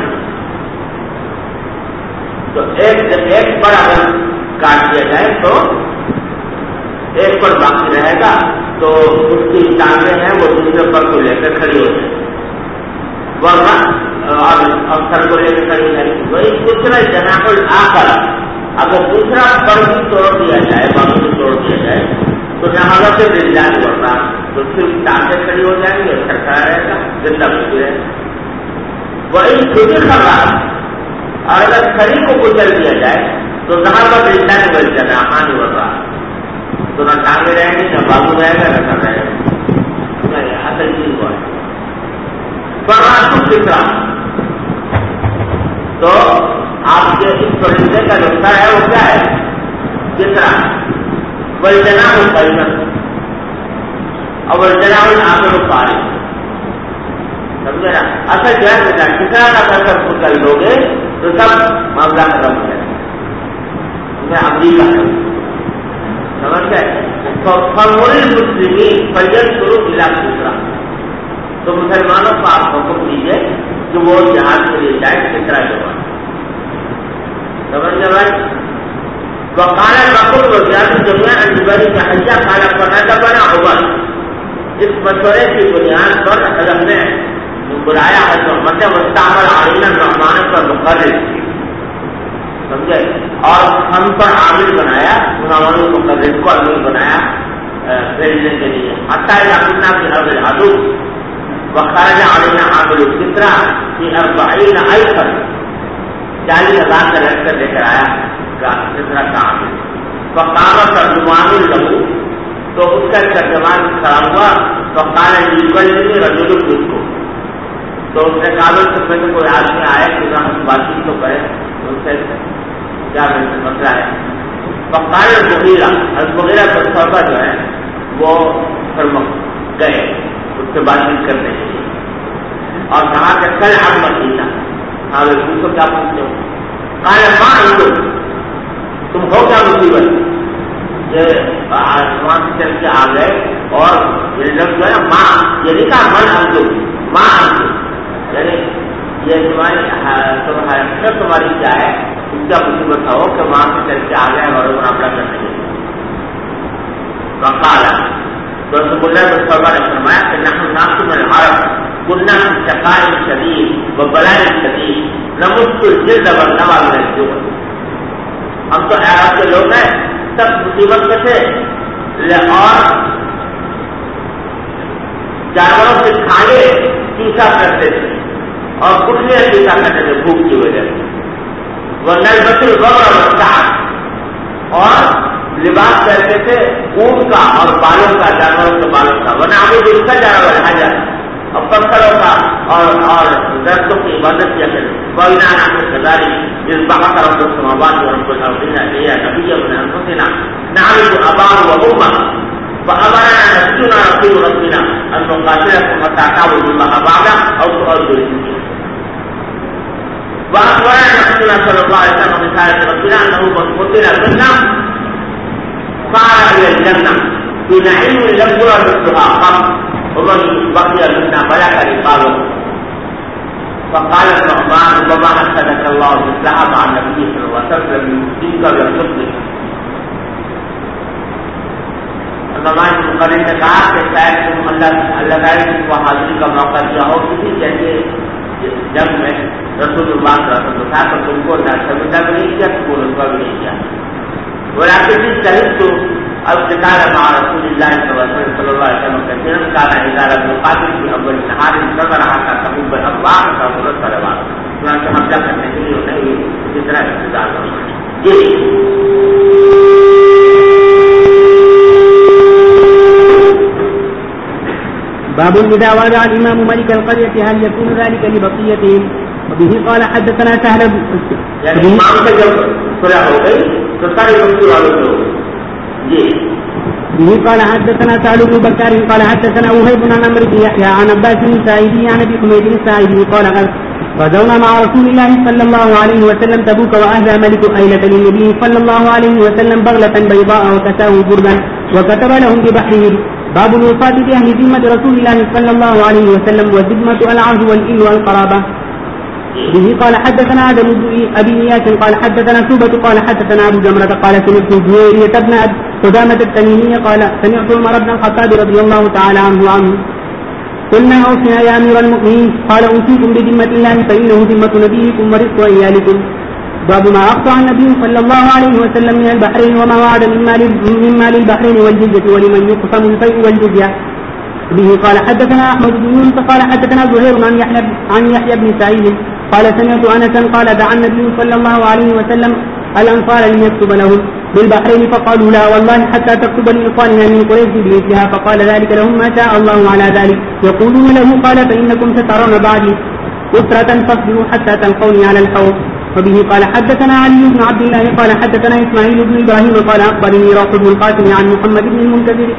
تو ایک پر اگر کاٹ دیا جائے تو ایک پر باقی رہے گا تو اس کی ٹانگیں ہیں وہ دوسرے پر کو لے کر کھڑی ہو جائے ورنہ اور سر کو لے کر کھڑی ہو جائے گی. وہی دوسرا جنا پر آ کر اگر دوسرا پر بھی توڑ دیا جائے باقی بھی توڑ دیا جائے تو جہاں سے رجلان بڑھ رہا تو صرف ٹانگیں کھڑی ہو جائیں گے، سرکا رہے گا، زندہ بھی رہے گا. وہی چھوٹی خبر اور اگر کھڑی کو گزر دیا جائے تو ذہابت انسان بل جانا ہانی ہوگا، تو نہ ٹانگیں رہیں گی، نہ بابو رہے گا، نہ کر رہے گا. اصل چیز وہ ہے فرمایا فطرہ. تو آپ کے اس پرندے کا جو سر ہے وہ کیا ہے؟ فطرہ. والجنا القیمت اور والجنا العامل الفارغ. سمجھے نا؟ اصل جو ہے فطرہ کا اثر خود کر لو گے تو سب معاملہ ختم ہو جائے گا. امریکہ سمجھ گئے؟ تو فموری مسلمین فیض شروع علاق فطرہ. تو مسلمانوں کو آپ حکم دیجیے کہ وہ جہاد کے لیے جائے فطرہ کے بعد. سمجھ گئے بھائی؟ وقال بقول وزیات جمعہ انجبری کا حجہ خالہ فرناتا بنا ہوگا. اس مشورے کی بنیاد پر حضرت نے بلایا ہے تو مطلب مستعمل عالین الرحمان پر مقرر، سمجھے، اور ہم پر عامل بنایا، انہوں مقرر کو عامل بنایا بھیجنے کے لیے. حتیٰ یقینا کی ارض العدو وخرج علینا عامل الفطرہ کی 40 ایکڑ 40,000 کا لشکر لے کر آیا فطرہ کا عامل. فقام ترجمان له، تو اس کا ترجمان کھڑا ہوا. فقال يكلمني رجل منكم، تو اس نے کہا کہ میں کوئی آدمی آئے کہ ہم بات چیت تو کریں، ان سے کیا مسئلہ ہے. فقال المغیرہ کو صحابہ جو ہے وہ گئے اس سے بات چیت کرنے کے لیے اور کہا کہ کل ہم مدینہ. ہاں تم کو کیا پوچھتے ہو؟ کہا ماں تم ہو کیا مصیبت یہ آسمان سے چل کے آ گئے اور یہ لفظ جو ہے نا ماں، یہ نہیں کہا من ہم تم ماں ہم تم، یعنی یہ تمہاری کیا ہے، تم کیا مصیبت ہو کہ وہاں سے چل کے آ گئے اور مقابلہ کرنے کے لیے. وقالا تو رسول اللہ صلی اللہ علیہ وسلم نے فرمایا کہ نحن ناس من العرب كنا في شقاء شديد وبلاء شديد نمس الجلد والنوى من الجوع. ہم تو عرب کے لوگ ہیں، سب مصیبت میں تھے اور جانوروں سے کھانے چیسا کرتے تھے اور کٹنے چیسا کرتے تھے بھوک کی وجہ سے. وہ نل بچے غور رکھتا اور لباس کرتے تھے اونٹ کا اور بالوں کا، جانوروں کے بالوں کا. ورنہ ہمیں دل کا جانور رہا جائے اور پتھروں کا اور درختوں کی عبادت کیا کرتے. کوئی نہ گزاری جس بہت رب السماوات ورب الارضین لیا نبی ابن انفسنا نعبد اباء وامه فامرنا نبينا رسول ربنا ان نقاتلكم حتى تعبدوا الله وحده او تؤدوا الجزيه. واخبرنا رسولنا صلى الله عليه وسلم بشهاده ربنا انه من قتل منا صار الى الجنه في نعيم لم يرى مثلها قط ومن بقي منا ملك رقابه. فقال الرحمن وما حسنك الله مثلها مع النبي صلى الله عليه وسلم يمكنك بحسنك. علماء مقرر نے کہا کہ شاید تم اللہ تعالیٰ کو حاضری کا موقع دیا ہو کسی جیسے جنگ میں رسول اللہ صلی اللہ علیہ وسلم تھا تو تم کو نہ سمجھا بھی نہیں کیا، تم کو رسوا بھی نہیں کیا. ولكن شهدت القتال مع رسول الله صلى الله عليه وسلم كثيرا كان إذا لم يقاتل في أول النهار انتظر حتى تغيب الأرواح فأمر الصلوات. چنانچہ حملہ کرنے کے لیے نہیں اس طرح انتظار کرنا. باب إذا وضع الإمام ملك القرية هل يكون ذلك لبقيتهم؟ وبه قال حدثنا سهل یعنی امام سے جب صلح ہو گئی تو سارے ملک والوں سے ہو گئی. به قال حدثنا سهل بن بكار قال حدثنا وهيب بن عمرو بن يحيى عن عباس بن سعيد عن ابي حميد الساعدي قال غزونا مع رسول الله صلى الله عليه وسلم تبوك واهدى ملك ايلة للنبي صلى الله عليه وسلم بغلة بيضاء وكساه بردا وكتب لهم ببحره. باب الوصاة بأهل ذمة رسول الله صلى الله عليه وسلم وذمة العهد والإل والقرابة. به قال حدثنا آدم بن أبي إياس قال حدثنا شعبة قال حدثنا أبو جمرة قال سمعت جويرية بن قدامة التميمي قال سمعت عمر بن الخطاب رضي الله تعالى عنه قلنا أوصنا يا أمير المؤمنين قال أوصيكم بذمة الله فإنه ذمة نبيكم ورزق عيالكم. باب ما أقطع النبي صلى الله عليه وسلم من البحرين وما وعد من مال البحرين والجزية ولمن يقسم الفيء والجزية. به قال حدثنا أحمد بن يونس قال حدثنا زهير عن يحيى بن سعيد قال سمعت أنسا قال دعا النبي صلى الله عليه وسلم الأنصار ليكتب لهم بالبحرين فقالوا لا والله حتى تكتب لإخواننا من قريش بمثلها فقال ذلك لهم ما شاء الله على ذلك يقولون له قال فإنكم سترون بعدي أسرة فاصبروا حتى تلقوني على الحوض. وبه قال حدثنا علي بن عبد الله قال حدثنا إسماعيل بن إبراهيم قال أخبرني روح بن القاسم عن محمد بن المنكدر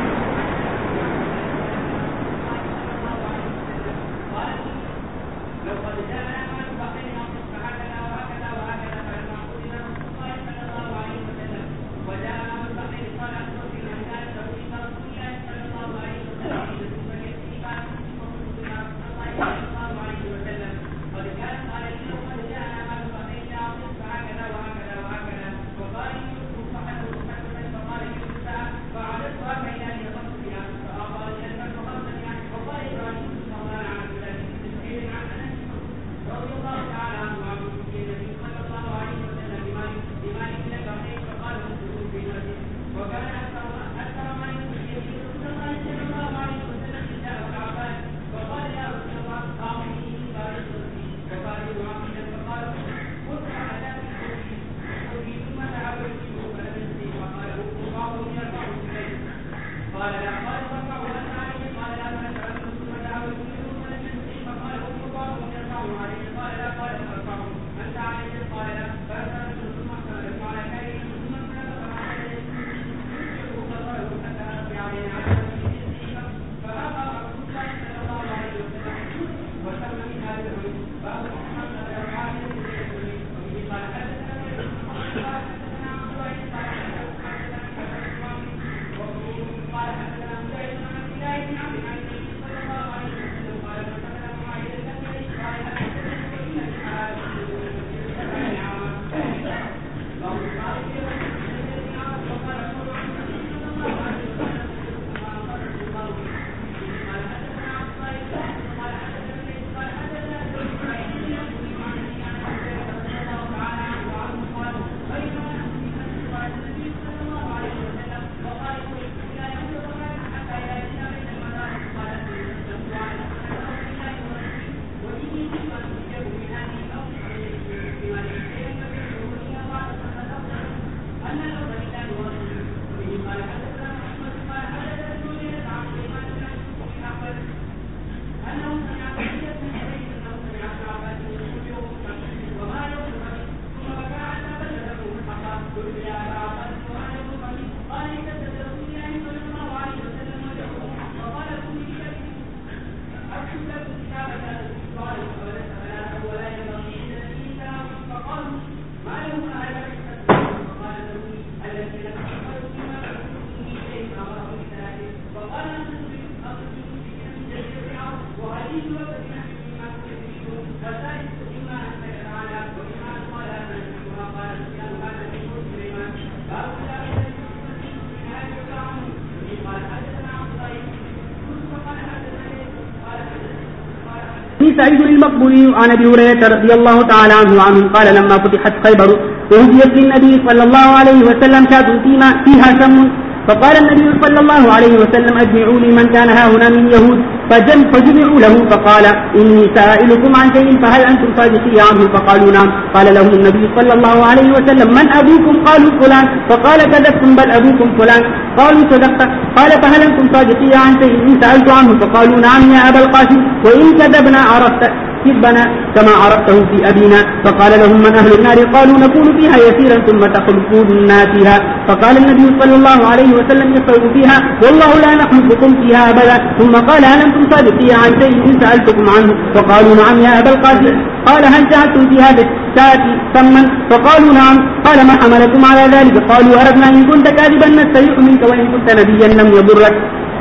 سعيد المقبري عن ابي هريره رضي الله تعالى عنه قال لما فتحت خيبر وهديت للنبي صلى الله عليه وسلم شاة فيها سم فقال النبي صلى الله عليه وسلم اجمعوا لي من كان هاهنا من يهود فجمعوا له فقال اني سائلكم عن شيء فهل انتم صادقي عنه فقالوا نعم قال لهم النبي صلى الله عليه وسلم من ابوكم قالوا فلان فقال كذبتم بل ابوكم فلان قالوا صدقت قال فهل انتم صادقي عن شيء ان سالت عنه فقالوا نعم يا ابا القاسم وان كذبنا عرفت كذبنا كما عرفته في أبينا فقال لهم من أهل النار قالوا نكون فيها يسيرا ثم تخلقون فيها فقال النبي صلى الله عليه وسلم يخلق فيها والله لا نخلقكم فيها أبدا ثم قال هل أنتم صادقي عن شيء إن سألتكم عنه فقالوا نعم يا أبا القاسم قال هل جعلتم في هذا الشاة سما فقالوا نعم قال ما حملكم على ذلك قالوا أردنا إن كنت كاذبا نستريح منك وإن كنت نبيا لم يضرك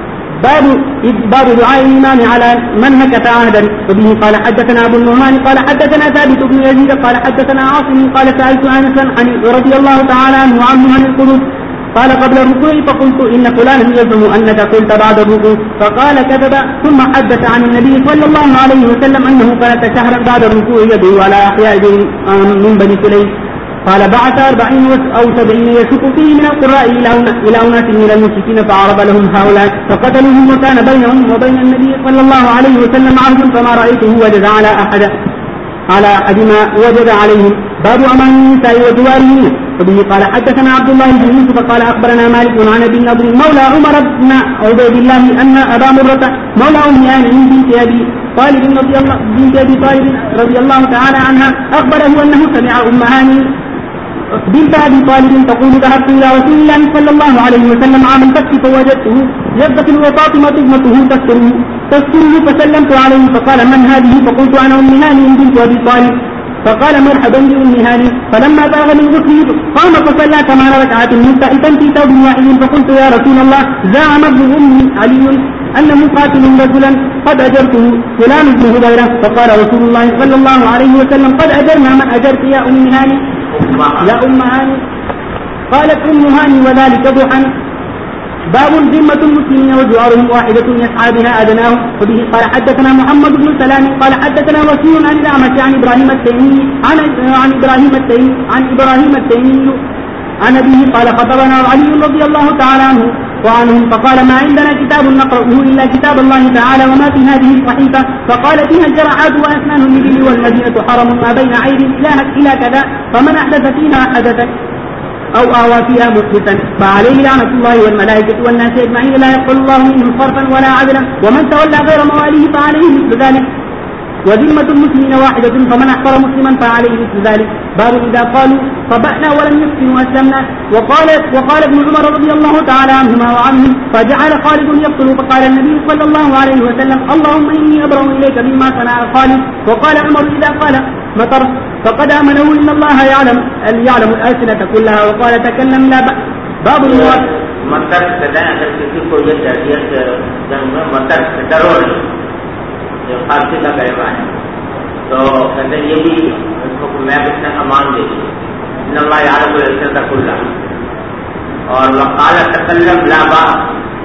باب دعاء الإمام على من نكث عهدا. وبه قال حدثنا أبو النعمان قال حدثنا ثابت بن يزيد قال حدثنا عاصم قال سألت أنسا رضي الله تعالى عنه عن القنوت قال قبل الركوع فقلت إن فلانا يزعم أنك قلت بعد الركوع فقال كذب ثم حدث عن النبي صلى الله عليه وسلم أنه قنت شهرا بعد الركوع يدعو على أحياء من بني سليم قال بعث 40 أو 70 يشك فيه من القراء إلى أناس من المشركين فعرض لهم هؤلاء فقتلوهم وكان بينهم وبين النبي صلى الله عليه وسلم عهد فما رأيته وجد على أحد ما وجد عليهم. باب أمان النساء وجوارهن. وبه قال حدثنا عبد الله بن يوسف قال أخبرنا مالك عن ابي النضر مولى عمر بن عبيد الله أن أبا مرة مولى أم هانئ بنت أبي طالب رضي الله تعالى عنها أخبره أنه سمع أم هانئ بنت أبي طالب تقول ذهبت إلى رسول الله صلى الله عليه وسلم عام الفتح فوجدته يغتسل وفاطمة ابنته تستره فسلمت عليه فقال من هذه فقلت أنا أم هانئ بنت أبي طالب فقال مرحبا بأم هانئ فلما فاغ من غسله قام فصلى 8 ركعات مستحفا في ثوب واحد فقلت يا رسول الله زعم ابن أمي علي أنه قاتل رجلا قد أجرته فلان بن هبيرة فقال رسول الله صلى الله عليه وسلم قد أجرنا من أجرت يا أم هانئ يا أم هانئ قالت أم هانئ وذلك ضحى. باب ذمة المسلمين وجوارهم واحدة يسعى بها أدناهم. وبه قال حدثنا محمد بن سلام قال حدثنا وكيع عن الأعمش عن إبراهيم التيمي عن أبيه قال خطبنا علي رضي الله تعالى عنه وعنهم فقال ما عندنا كتاب نقرأه إلا كتاب الله تعالى وما في هذه الصحيفة فقال فيها الجرعات وأسنان الإبل والمدينة حرم ما بين عيد إلى كذا فمن أحدث فيها حدثا أو آوى فيها محدثا فعليه لعنة الله والملائكة والناس أجمعين لا يقبل الله منهم صرفا ولا عدلا ومن تولى غير مواليه فعليه مثل ذلك. وذمة المسلمين واحدة فمن أحقر مسلما فعليه مثل ذلك. باب إذا قالوا صبأنا ولم يفتنوا أسلمنا. وقال ابن عمر رضي الله تعالى عنهما وعنهم فجعل خالد يقتل فقال النبي صلى الله عليه وسلم اللهم إني أبرأ إليك مما صنع خالد. وقال عمر إذا قال مطر فقد آمنه إن الله يعلم الألسنة كلها وقال تكلم لا بأس. باب مطر کہتے ہیں اگر کسی کو یہ چاہیے کہ جنگ میں مطر ڈرو نہیں یہ فارسی کا کلمہ ہے تو کہتے ہیں یہ بھی میں کتنے کا مان دے دی ان اللہ یعلم الألسنة كلها. اور وقال تکلم لا بأس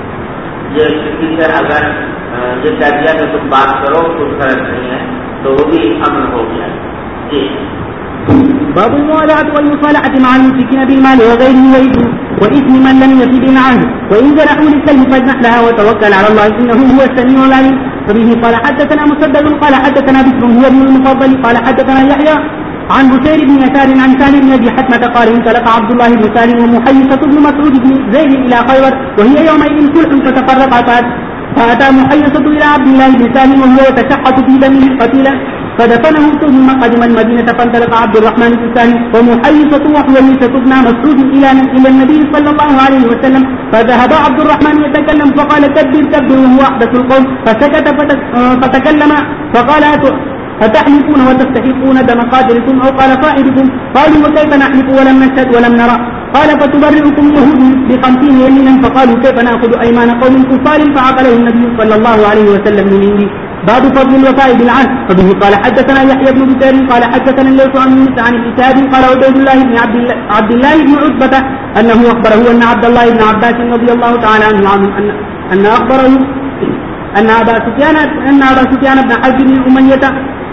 یہ کسی سے اگر یہ کہہ دیا کہ تم بات کرو کچھ فرق نہیں ہے تو وہ بھی امن ہو گیا. جی باب الموالاة والمصالحة مع المشركين بالمال وغيره وإثم من لم يفي بالعهد وإن جنحوا للسلم فاجنح لها وتوكل على الله إنه هو السميع العليم. فبه قال حدثنا مسدد قال حدثنا بشر هو ابن المفضل قال حدثنا يحيى عن بشير بن يسار عن سالم بن أبي حتمة قال انطلق عبد الله بن سالم ومحيصة بن مسعود بن زيد إلى خيبر وهي يومئذ صلح فتفرقا فأتى محيصة إلى عبد الله بن سالم وهو يتشحط في دمه قتيلا فدفنه ثم قدم المدينة فانطلق عبد الرحمن بن سالم ومحيصة وحويصة بن مسعود إلى النبي صلى الله عليه وسلم فذهب عبد الرحمن يتكلم فقال كبر وهو أحدث القوم فسكت فتكلم فقال أتحلفون وتستحقون دم قاتلكم أو قال صاحبكم قالوا وكيف نحلف ولم نشهد ولم نرى قال فتبرئكم يهود ب50 يمينا فقالوا كيف نأخذ أيمان قوم كفار فعقله النبي صلى الله عليه وسلم من عنده. باب فضل الوفاء بالعهد. فبه قال حدثنا يحيى بن بكير قال حدثنا الليث عن موسى عن الإسهاب قال عبيد الله بن عبد الله بن عتبة أنه أخبره أن عبد الله بن عباس رضي الله تعالى عنه أن أخبره أن أبا سفيان بن حرب بن أمية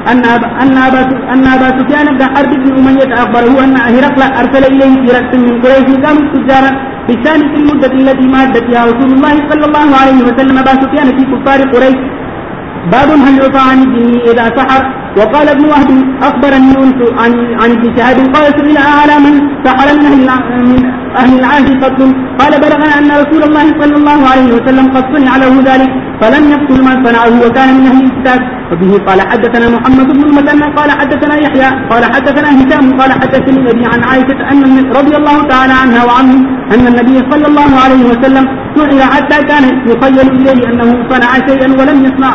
أن أبا سفيان بن حرب بن أمية أخبره أن هرقل أرسل إليه في رأس من قريش كانوا تجارا في الثاني في المدة التي مادت فيها رسول الله صلى الله عليه وسلم أبا سفيان في كفار قريش. باب هل يطاع عن الدين إذا سحر. وقال ابن وهب أخبرني يونس عن ابن شهاب قال سئل على من سحر من أهل العهد قتل قال بلغنا أن رسول الله صلى الله عليه وسلم قد صنع له ذلك فلم يقتل من صنعه وكان من أهل الكتاب. وبه قال حدثنا محمد بن المثنى قال حدثنا يحيى قال حدثنا هشام قال حدثني النبي عن عائشة أن رضي الله تعالى عنها وعنه أن النبي صلى الله عليه وسلم سئل حتى كان يخيل إليه أنه صنع شيئا ولم يصنع.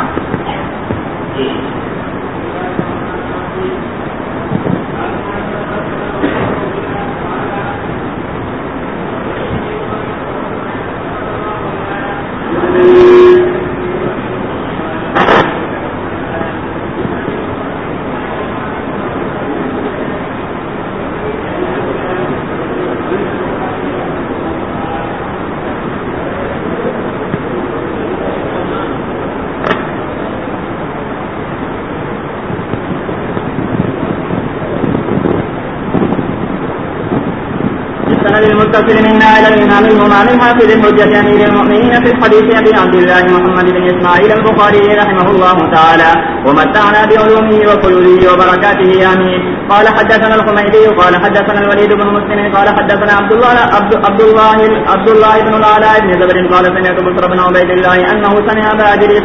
المتصل منا إلى الإمام الإمام الحافظ الحجة أمير المؤمنين في الحديث أبي عبد الله محمد بن إسماعيل البخاري رحمه الله تعالى ومتعنا بعلومه وفضله وبركاته آمين. قال حدثنا الحميدي قال حدثنا الوليد بن مسلم قال حدثنا عبد الله بن العلاء بن زبر قال سمعت بكر بن عبيد الله أنه سمع أبا إدريس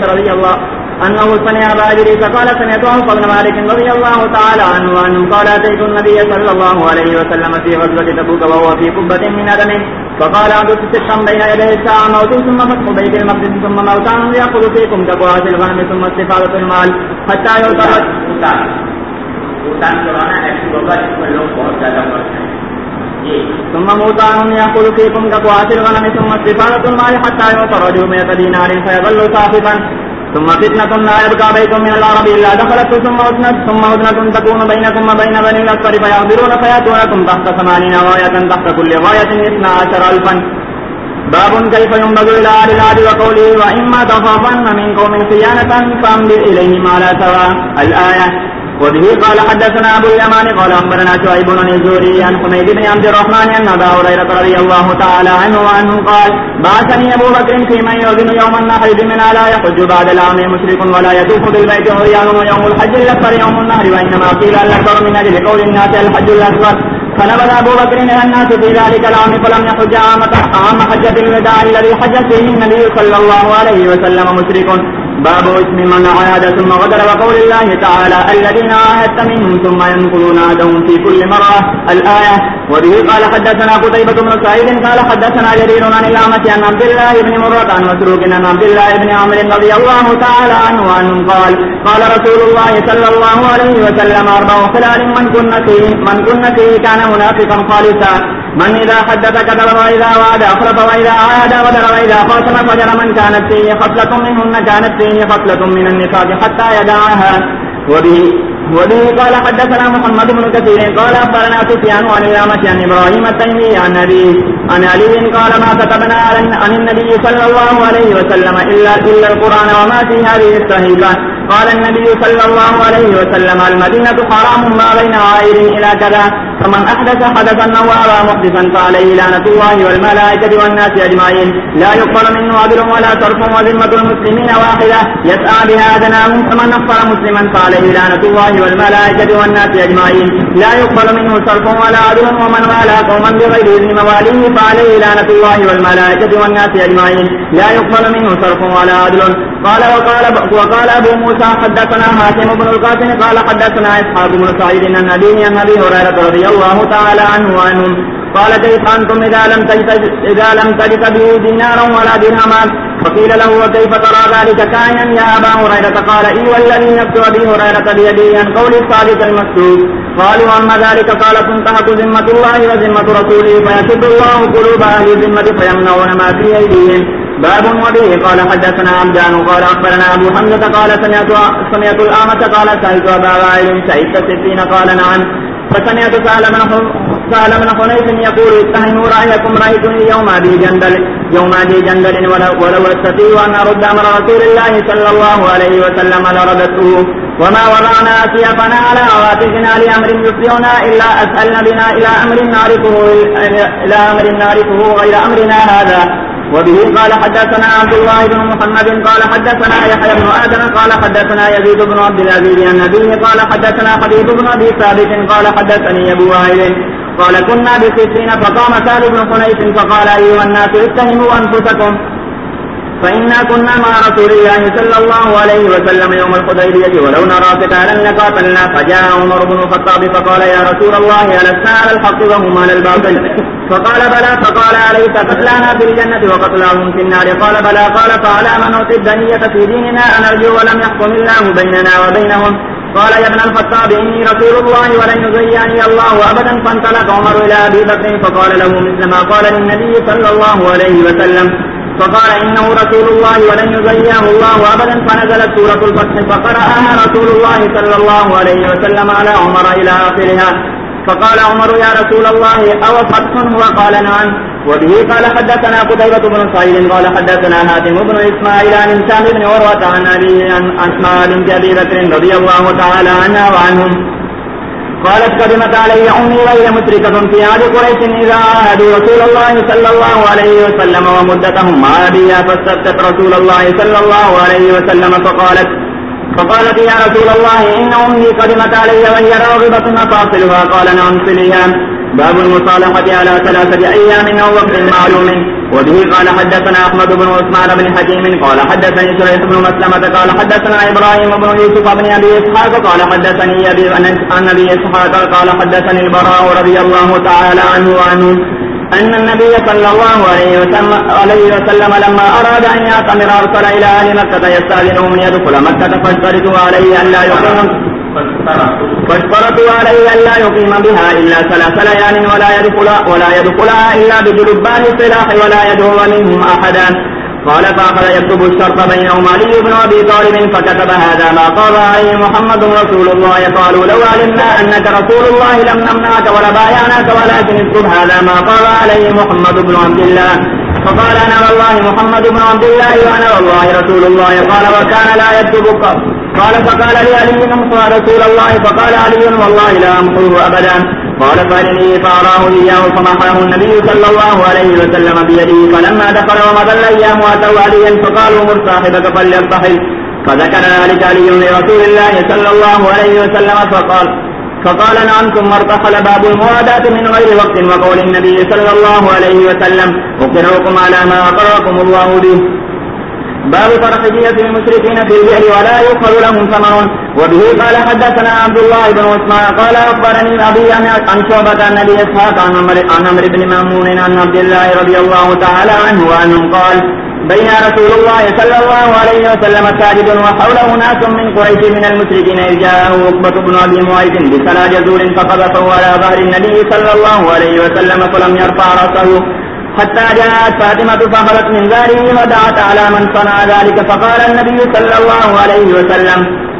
قال سمعت عوف بن مالك رضي الله تعالى عنه قال أتيت النبي صلى الله عليه وسلم في غزوة تبوك وهو في قبة من أدم فقال عبد الستم بين يدي الساعة موت ثم فتح بيت المقدس ثم موتان يأخذ فيكم كقراءة الغنم ثم استفادة المال حتى يعتبر ثم موتان يأخذ فيكم كقراءة الغنم ثم استفادة المال حتى يعتبر 100 دينار فيظل صاففا ثم فتنة لا يبقى بيت من العرب إلا دخلت ثم هدنة تكون بينكم وبين بني الأصفر فيغبرون فيأتونكم تحت 80 غاية تحت كل غاية 12,000. باب كيف ينبغي إلى أهل العدل وقوله وإما تخافن من قوم خيانة فأنبذ إليهم على سواء الآية. وبه قال حدثنا أبو اليمان قال أخبرنا شعيب بن الزهري عن حميد بن عبد الرحمن أن أبا هريرة رضي الله تعالى عنه قال بعثني أبو بكر في من يؤذن يوم النحر بمنى لا يحج بعد العام مشرك ولا يطوف بالبيت عريان ويوم الحج الأكبر يوم النحر وإنما قيل الأكبر من أجل قول الناس الحج الأكبر فنبذ أبو بكر إلى الناس في ذلك العام فلم يحج عام حجة الوداع الذي حج فيه النبي صلى الله عليه وسلم مشرك. باب اسم من عاد ثم غدر وقول الله تعالى الذين عاهدت منهم ثم ينقضون عهدهم في كل مرة الآية. وبه قال حدثنا قتيبة بن سعيد قال حدثنا جرير عن الأعمش عن عبد الله بن مرة عن مسروق عن عبد الله بن عمرو رضي الله تعالى عنه قال رسول الله صلى الله عليه وسلم 4 خلال من كن فيه كان منافقا خالصا من إذا حدث كذب وإذا وعد أخلف وإذا عاد غدر وإذا خاصم فجر من كانت فيه خصلة منهن كانت فيه خصلة من النفاق حتى يدعها. وبه قال حدثنا محمد بن كثير قال أخبرنا سفيان عن الأعمش عن إبراهيم التيمي عن علي قال ما كتبنا عن النبي صلى الله عليه وسلم إلا القرآن وما في هذه الصحيفة. قال النبي صلى الله عليه وسلم المدينة حرام ما بين عائر إلى كذا فمن أحدث حدثا أو أبى محدثا فعليه لعنة الله والملائكة والناس أجمعين لا يقبل منه عدل ولا صرف وذمة المسلمين واحدة يسعى بها أدناهم فمن نصر مسلما فعليه لعنة الله والملائكة والناس أجمعين لا يقبل منه صرف ولا عدل ومن والى قوما بغير إذن مواليه فعليه لعنة الله والملائكة والناس أجمعين لا يقبل منه صرف ولا عدل. وقال أبو موسى حدثنا حاتم بن القاسم قال حدثنا إسحاق بن سعيد عن أبي هريرة رضي الله تعالى عنه وعنهم قال كيف أنتم إذا لم تجتبوا دينارا ولا درهما فقيل له وكيف ترى ذلك كائنا يا أبا هريرة قال إي والذي نفس أبي هريرة بيده عن قول الصادق المصدوق. قالوا أما ذلك قال تنتهك ذمة الله وذمة رسوله فيشد الله قلوب أهل الذمة فيمنعون ما في أيديهم. باب. وبه قال حدثنا عبدان قال أخبرنا أبو حمزة قال سمعت الأعمش قال سألت أبا وائل شهدت 60 قال نعم فسمعت سهل بن حنيف يقول اتهموا رأيكم رأيتني يوم أبي جندل ولو استطيع أن أرد أمر رسول الله صلى الله عليه وسلم لرددته وما وضعنا سيفنا على عواتقنا لأمر يفضينا إلا أسألنا بنا إلى أمر نعرفه غير أمرنا هذا. وبه قال حدثنا عبد الله بن محمد قال حدثنا يحيى بن آدم قال حدثنا يزيد بن عبد العزيز عن أبيه قال حدثنا حبيب بن أبي ثابت قال حدثني أبو وائل قال كنا بصفين فقام سهل بن حنيف فقال أيها الناس اتهموا أنفسكم فإنا كنا مع رسول الله صلى الله عليه وسلم يوم الحديبية ولو نرى قتالا لقاتلنا فجاء عمر بن الخطاب فقال يا رسول الله ألسنا على الحق وهم على الباطل فقال بلى فقال أليس قتلانا في الجنة وقتلاهم في النار قال بلى قال فعلى من أوتي الدنية في ديننا أن أرجو ولم يحكم الله بيننا وبينهم قال يا ابن الخطاب إني رسول الله ولن يزيعني الله أبدا. فانطلق عمر إلى أبي بكر فقال له مثل ما قال للنبي صلى الله عليه وسلم فقال إنه رسول الله ولن يزيعه الله أبدا. فنزلت سورة الفتح فقرأها رسول الله صلى الله عليه وسلم على عمر إلى آخرها فقال عمر يا رسول الله أو فتح هو قال نعم. وبه قال حدثنا قتيبة بن سعيد قال حدثنا حاتم بن إسماعيل عن هشام بن عروة عن أبيه عن أسماء بنت أبي بكر رضي الله تعالى عنها وعنهم قالت قدمت علي أمي وهي مشركة في عهد قريش إذا عاهدوا رسول الله صلى الله عليه وسلم ومدتهم عادية فاستفتت رسول الله صلى الله عليه وسلم فقالت يا رسول الله إن أمي قدمت علي وهي راغبة أفاصلها؟ قال نعم صليها. باب المصالحة على 3 أيام أو وقت معلوم. وبه قال حدثنا أحمد بن عثمان بن حكيم قال حدثني شريح بن مسلمة قال حدثنا إبراهيم بن يوسف بن أبي إسحاق قال حدثني أبي عن أبي إسحاق قال حدثني البراء رضي الله تعالى عنه أن النبي صلى الله عليه وسلم لما أراد أن يعتمر أرسل إلى أهل مكة يستأذنهم ليدخل مكة فاشترطوا عليه أن لا يقيم بها إلا 3 ليال ولا يدخلها إلا بجلبان السلاح ولا يدعو منهم أحدا. قال فأخذ يكتب الشرط بينهم علي بن أبي طالب فكتب هذا ما قال عليه محمد رسول الله. قالوا لو علمنا أنك رسول الله لم نمنعك ولبايعناك ولكن اكتب هذا ما قال عليه محمد بن عبد الله. فقال أنا والله محمد بن عبد الله وأنا والله رسول الله. قال وكان لا يكتب. قال فقال لي علي امحو رسول الله. فقال علي والله لا أمحوه أبدا. قال فارني فأراه إياه فمحاه النبي صلى الله عليه وسلم بيده. فلما دخل ومضى الأيام أتوا عليا فقالوا مر صاحبك فليرتحل. فذكر ذلك علي لرسول الله صلى الله عليه وسلم فقال نعم ثم ارتحل. باب المواداة من غير وقت. وقول النبي صلى الله عليه وسلم أقرأكم على ما أقرأكم الله به. باب ترحية المشركين في البئر ولا يؤخذ لهم ثمن. وبه قال حدثنا عبد الله بن عثمان قال أخبرني أبي عن شعبة عن أبي إسحاق عن عمرو بن ميمون عن عبد الله رضي الله تعالى عنه وعنهم قال بين رسول الله صلى الله عليه وسلم ساجد وحوله ناس من قريش من المشركين إذ جاءه عقبة بن أبي معيط بسلا جزور فقذفه على ظهر النبي صلى الله عليه وسلم فلم يرفع رأسه حتى جاءت فاطمة فأخذت من ذلك ودعت على من صنع ذلك. فقال النبي صلى الله عليه وسلم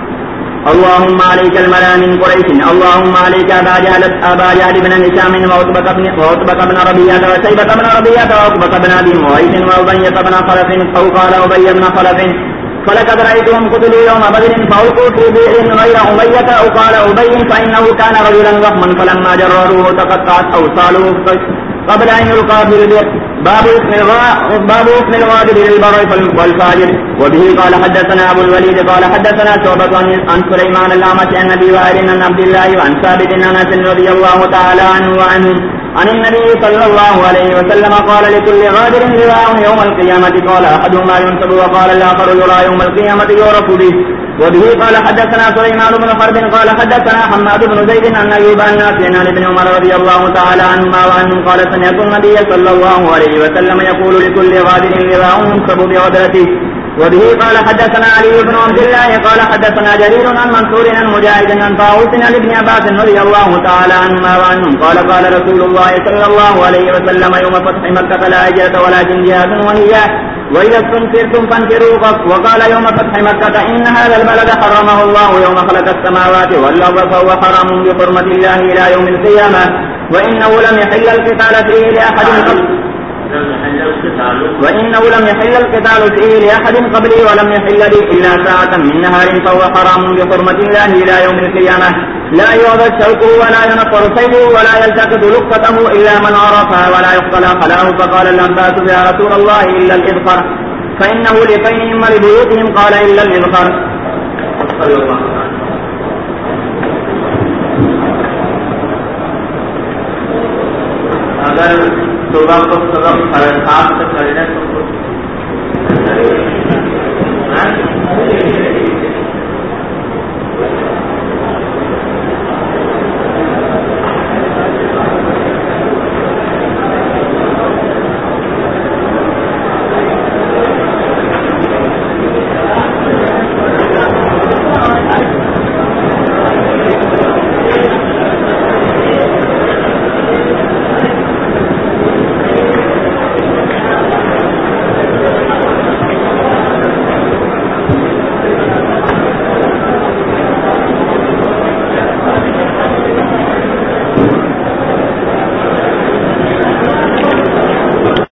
اللهم عليك الملا من قريش اللهم عليك أبا جهل بن هشام وعتبة بن ربيعة وشيبة بن ربيعة وعقبة بن أبي معيط وأبية بن خلف أو قال أبي بن خلف. فلقد رأيتهم قتلوا يوم بدر فألقوا في بئر غير أمية أو قال أبي فإنه كان رجلا ضخما فلما جرروه تقطعت أوصاله قبل أن يلقى في البئر. باب اسم الغادر للبر والفاجر. وبه قال حدثنا أبو الوليد قال حدثنا شعبة عن سليمان الأعمش عن أبي وائل عن عبد الله وعن ثابت عن أنس رضي الله تعالى عنه وعنهم عن النبي صلى الله عليه وسلم قال لكل غادر لواء يوم القيامة. قال أحدهما ينصب وقال الآخر يرى يوم القيامة يعرف به. وبه قال حدثنا سليمان بن حرب قال حدثنا حماد بن زيد عن أيوب عن نافع عن ابن عمر رضي الله تعالى عنهما وعنهم قال سمعت النبي صلى الله عليه وسلم يقول لكل غادر لواء ينصب بعدرته. وبه قال حدثنا علي بن عبد الله قال حدثنا جرير عن منصور عن مجاهد عن طاووس عن ابن عباس رضي الله تعالى عنهما وعنهم قال قال رسول الله صلى الله عليه وسلم يوم فتح مكة لا هجرة ولكن جهاد ونية وإذا استنفرتم فانفروا. وقال يوم فتح مكة إن هذا البلد حرمه الله يوم خلق السماوات والأرض فهو حرام بحرمة الله إلى يوم القيامة وإنه لم يحل القتال فيه لأحد قبلي ولم يحل لي إلا ساعة من نهار فهو حرام بحرمة الله إلى يوم القيامة. لا يعبد شوكه ولا ينقر سيده ولا يلتقط لقطته إلا من عرفها ولا يقتل خلاه. فقال العباس يا رسول الله إلا الإذخر فإنه لقينهم ولبيوتهم. قال إلا الإذخر. اگر صبح کو سبق 7:30 تک کرنا تو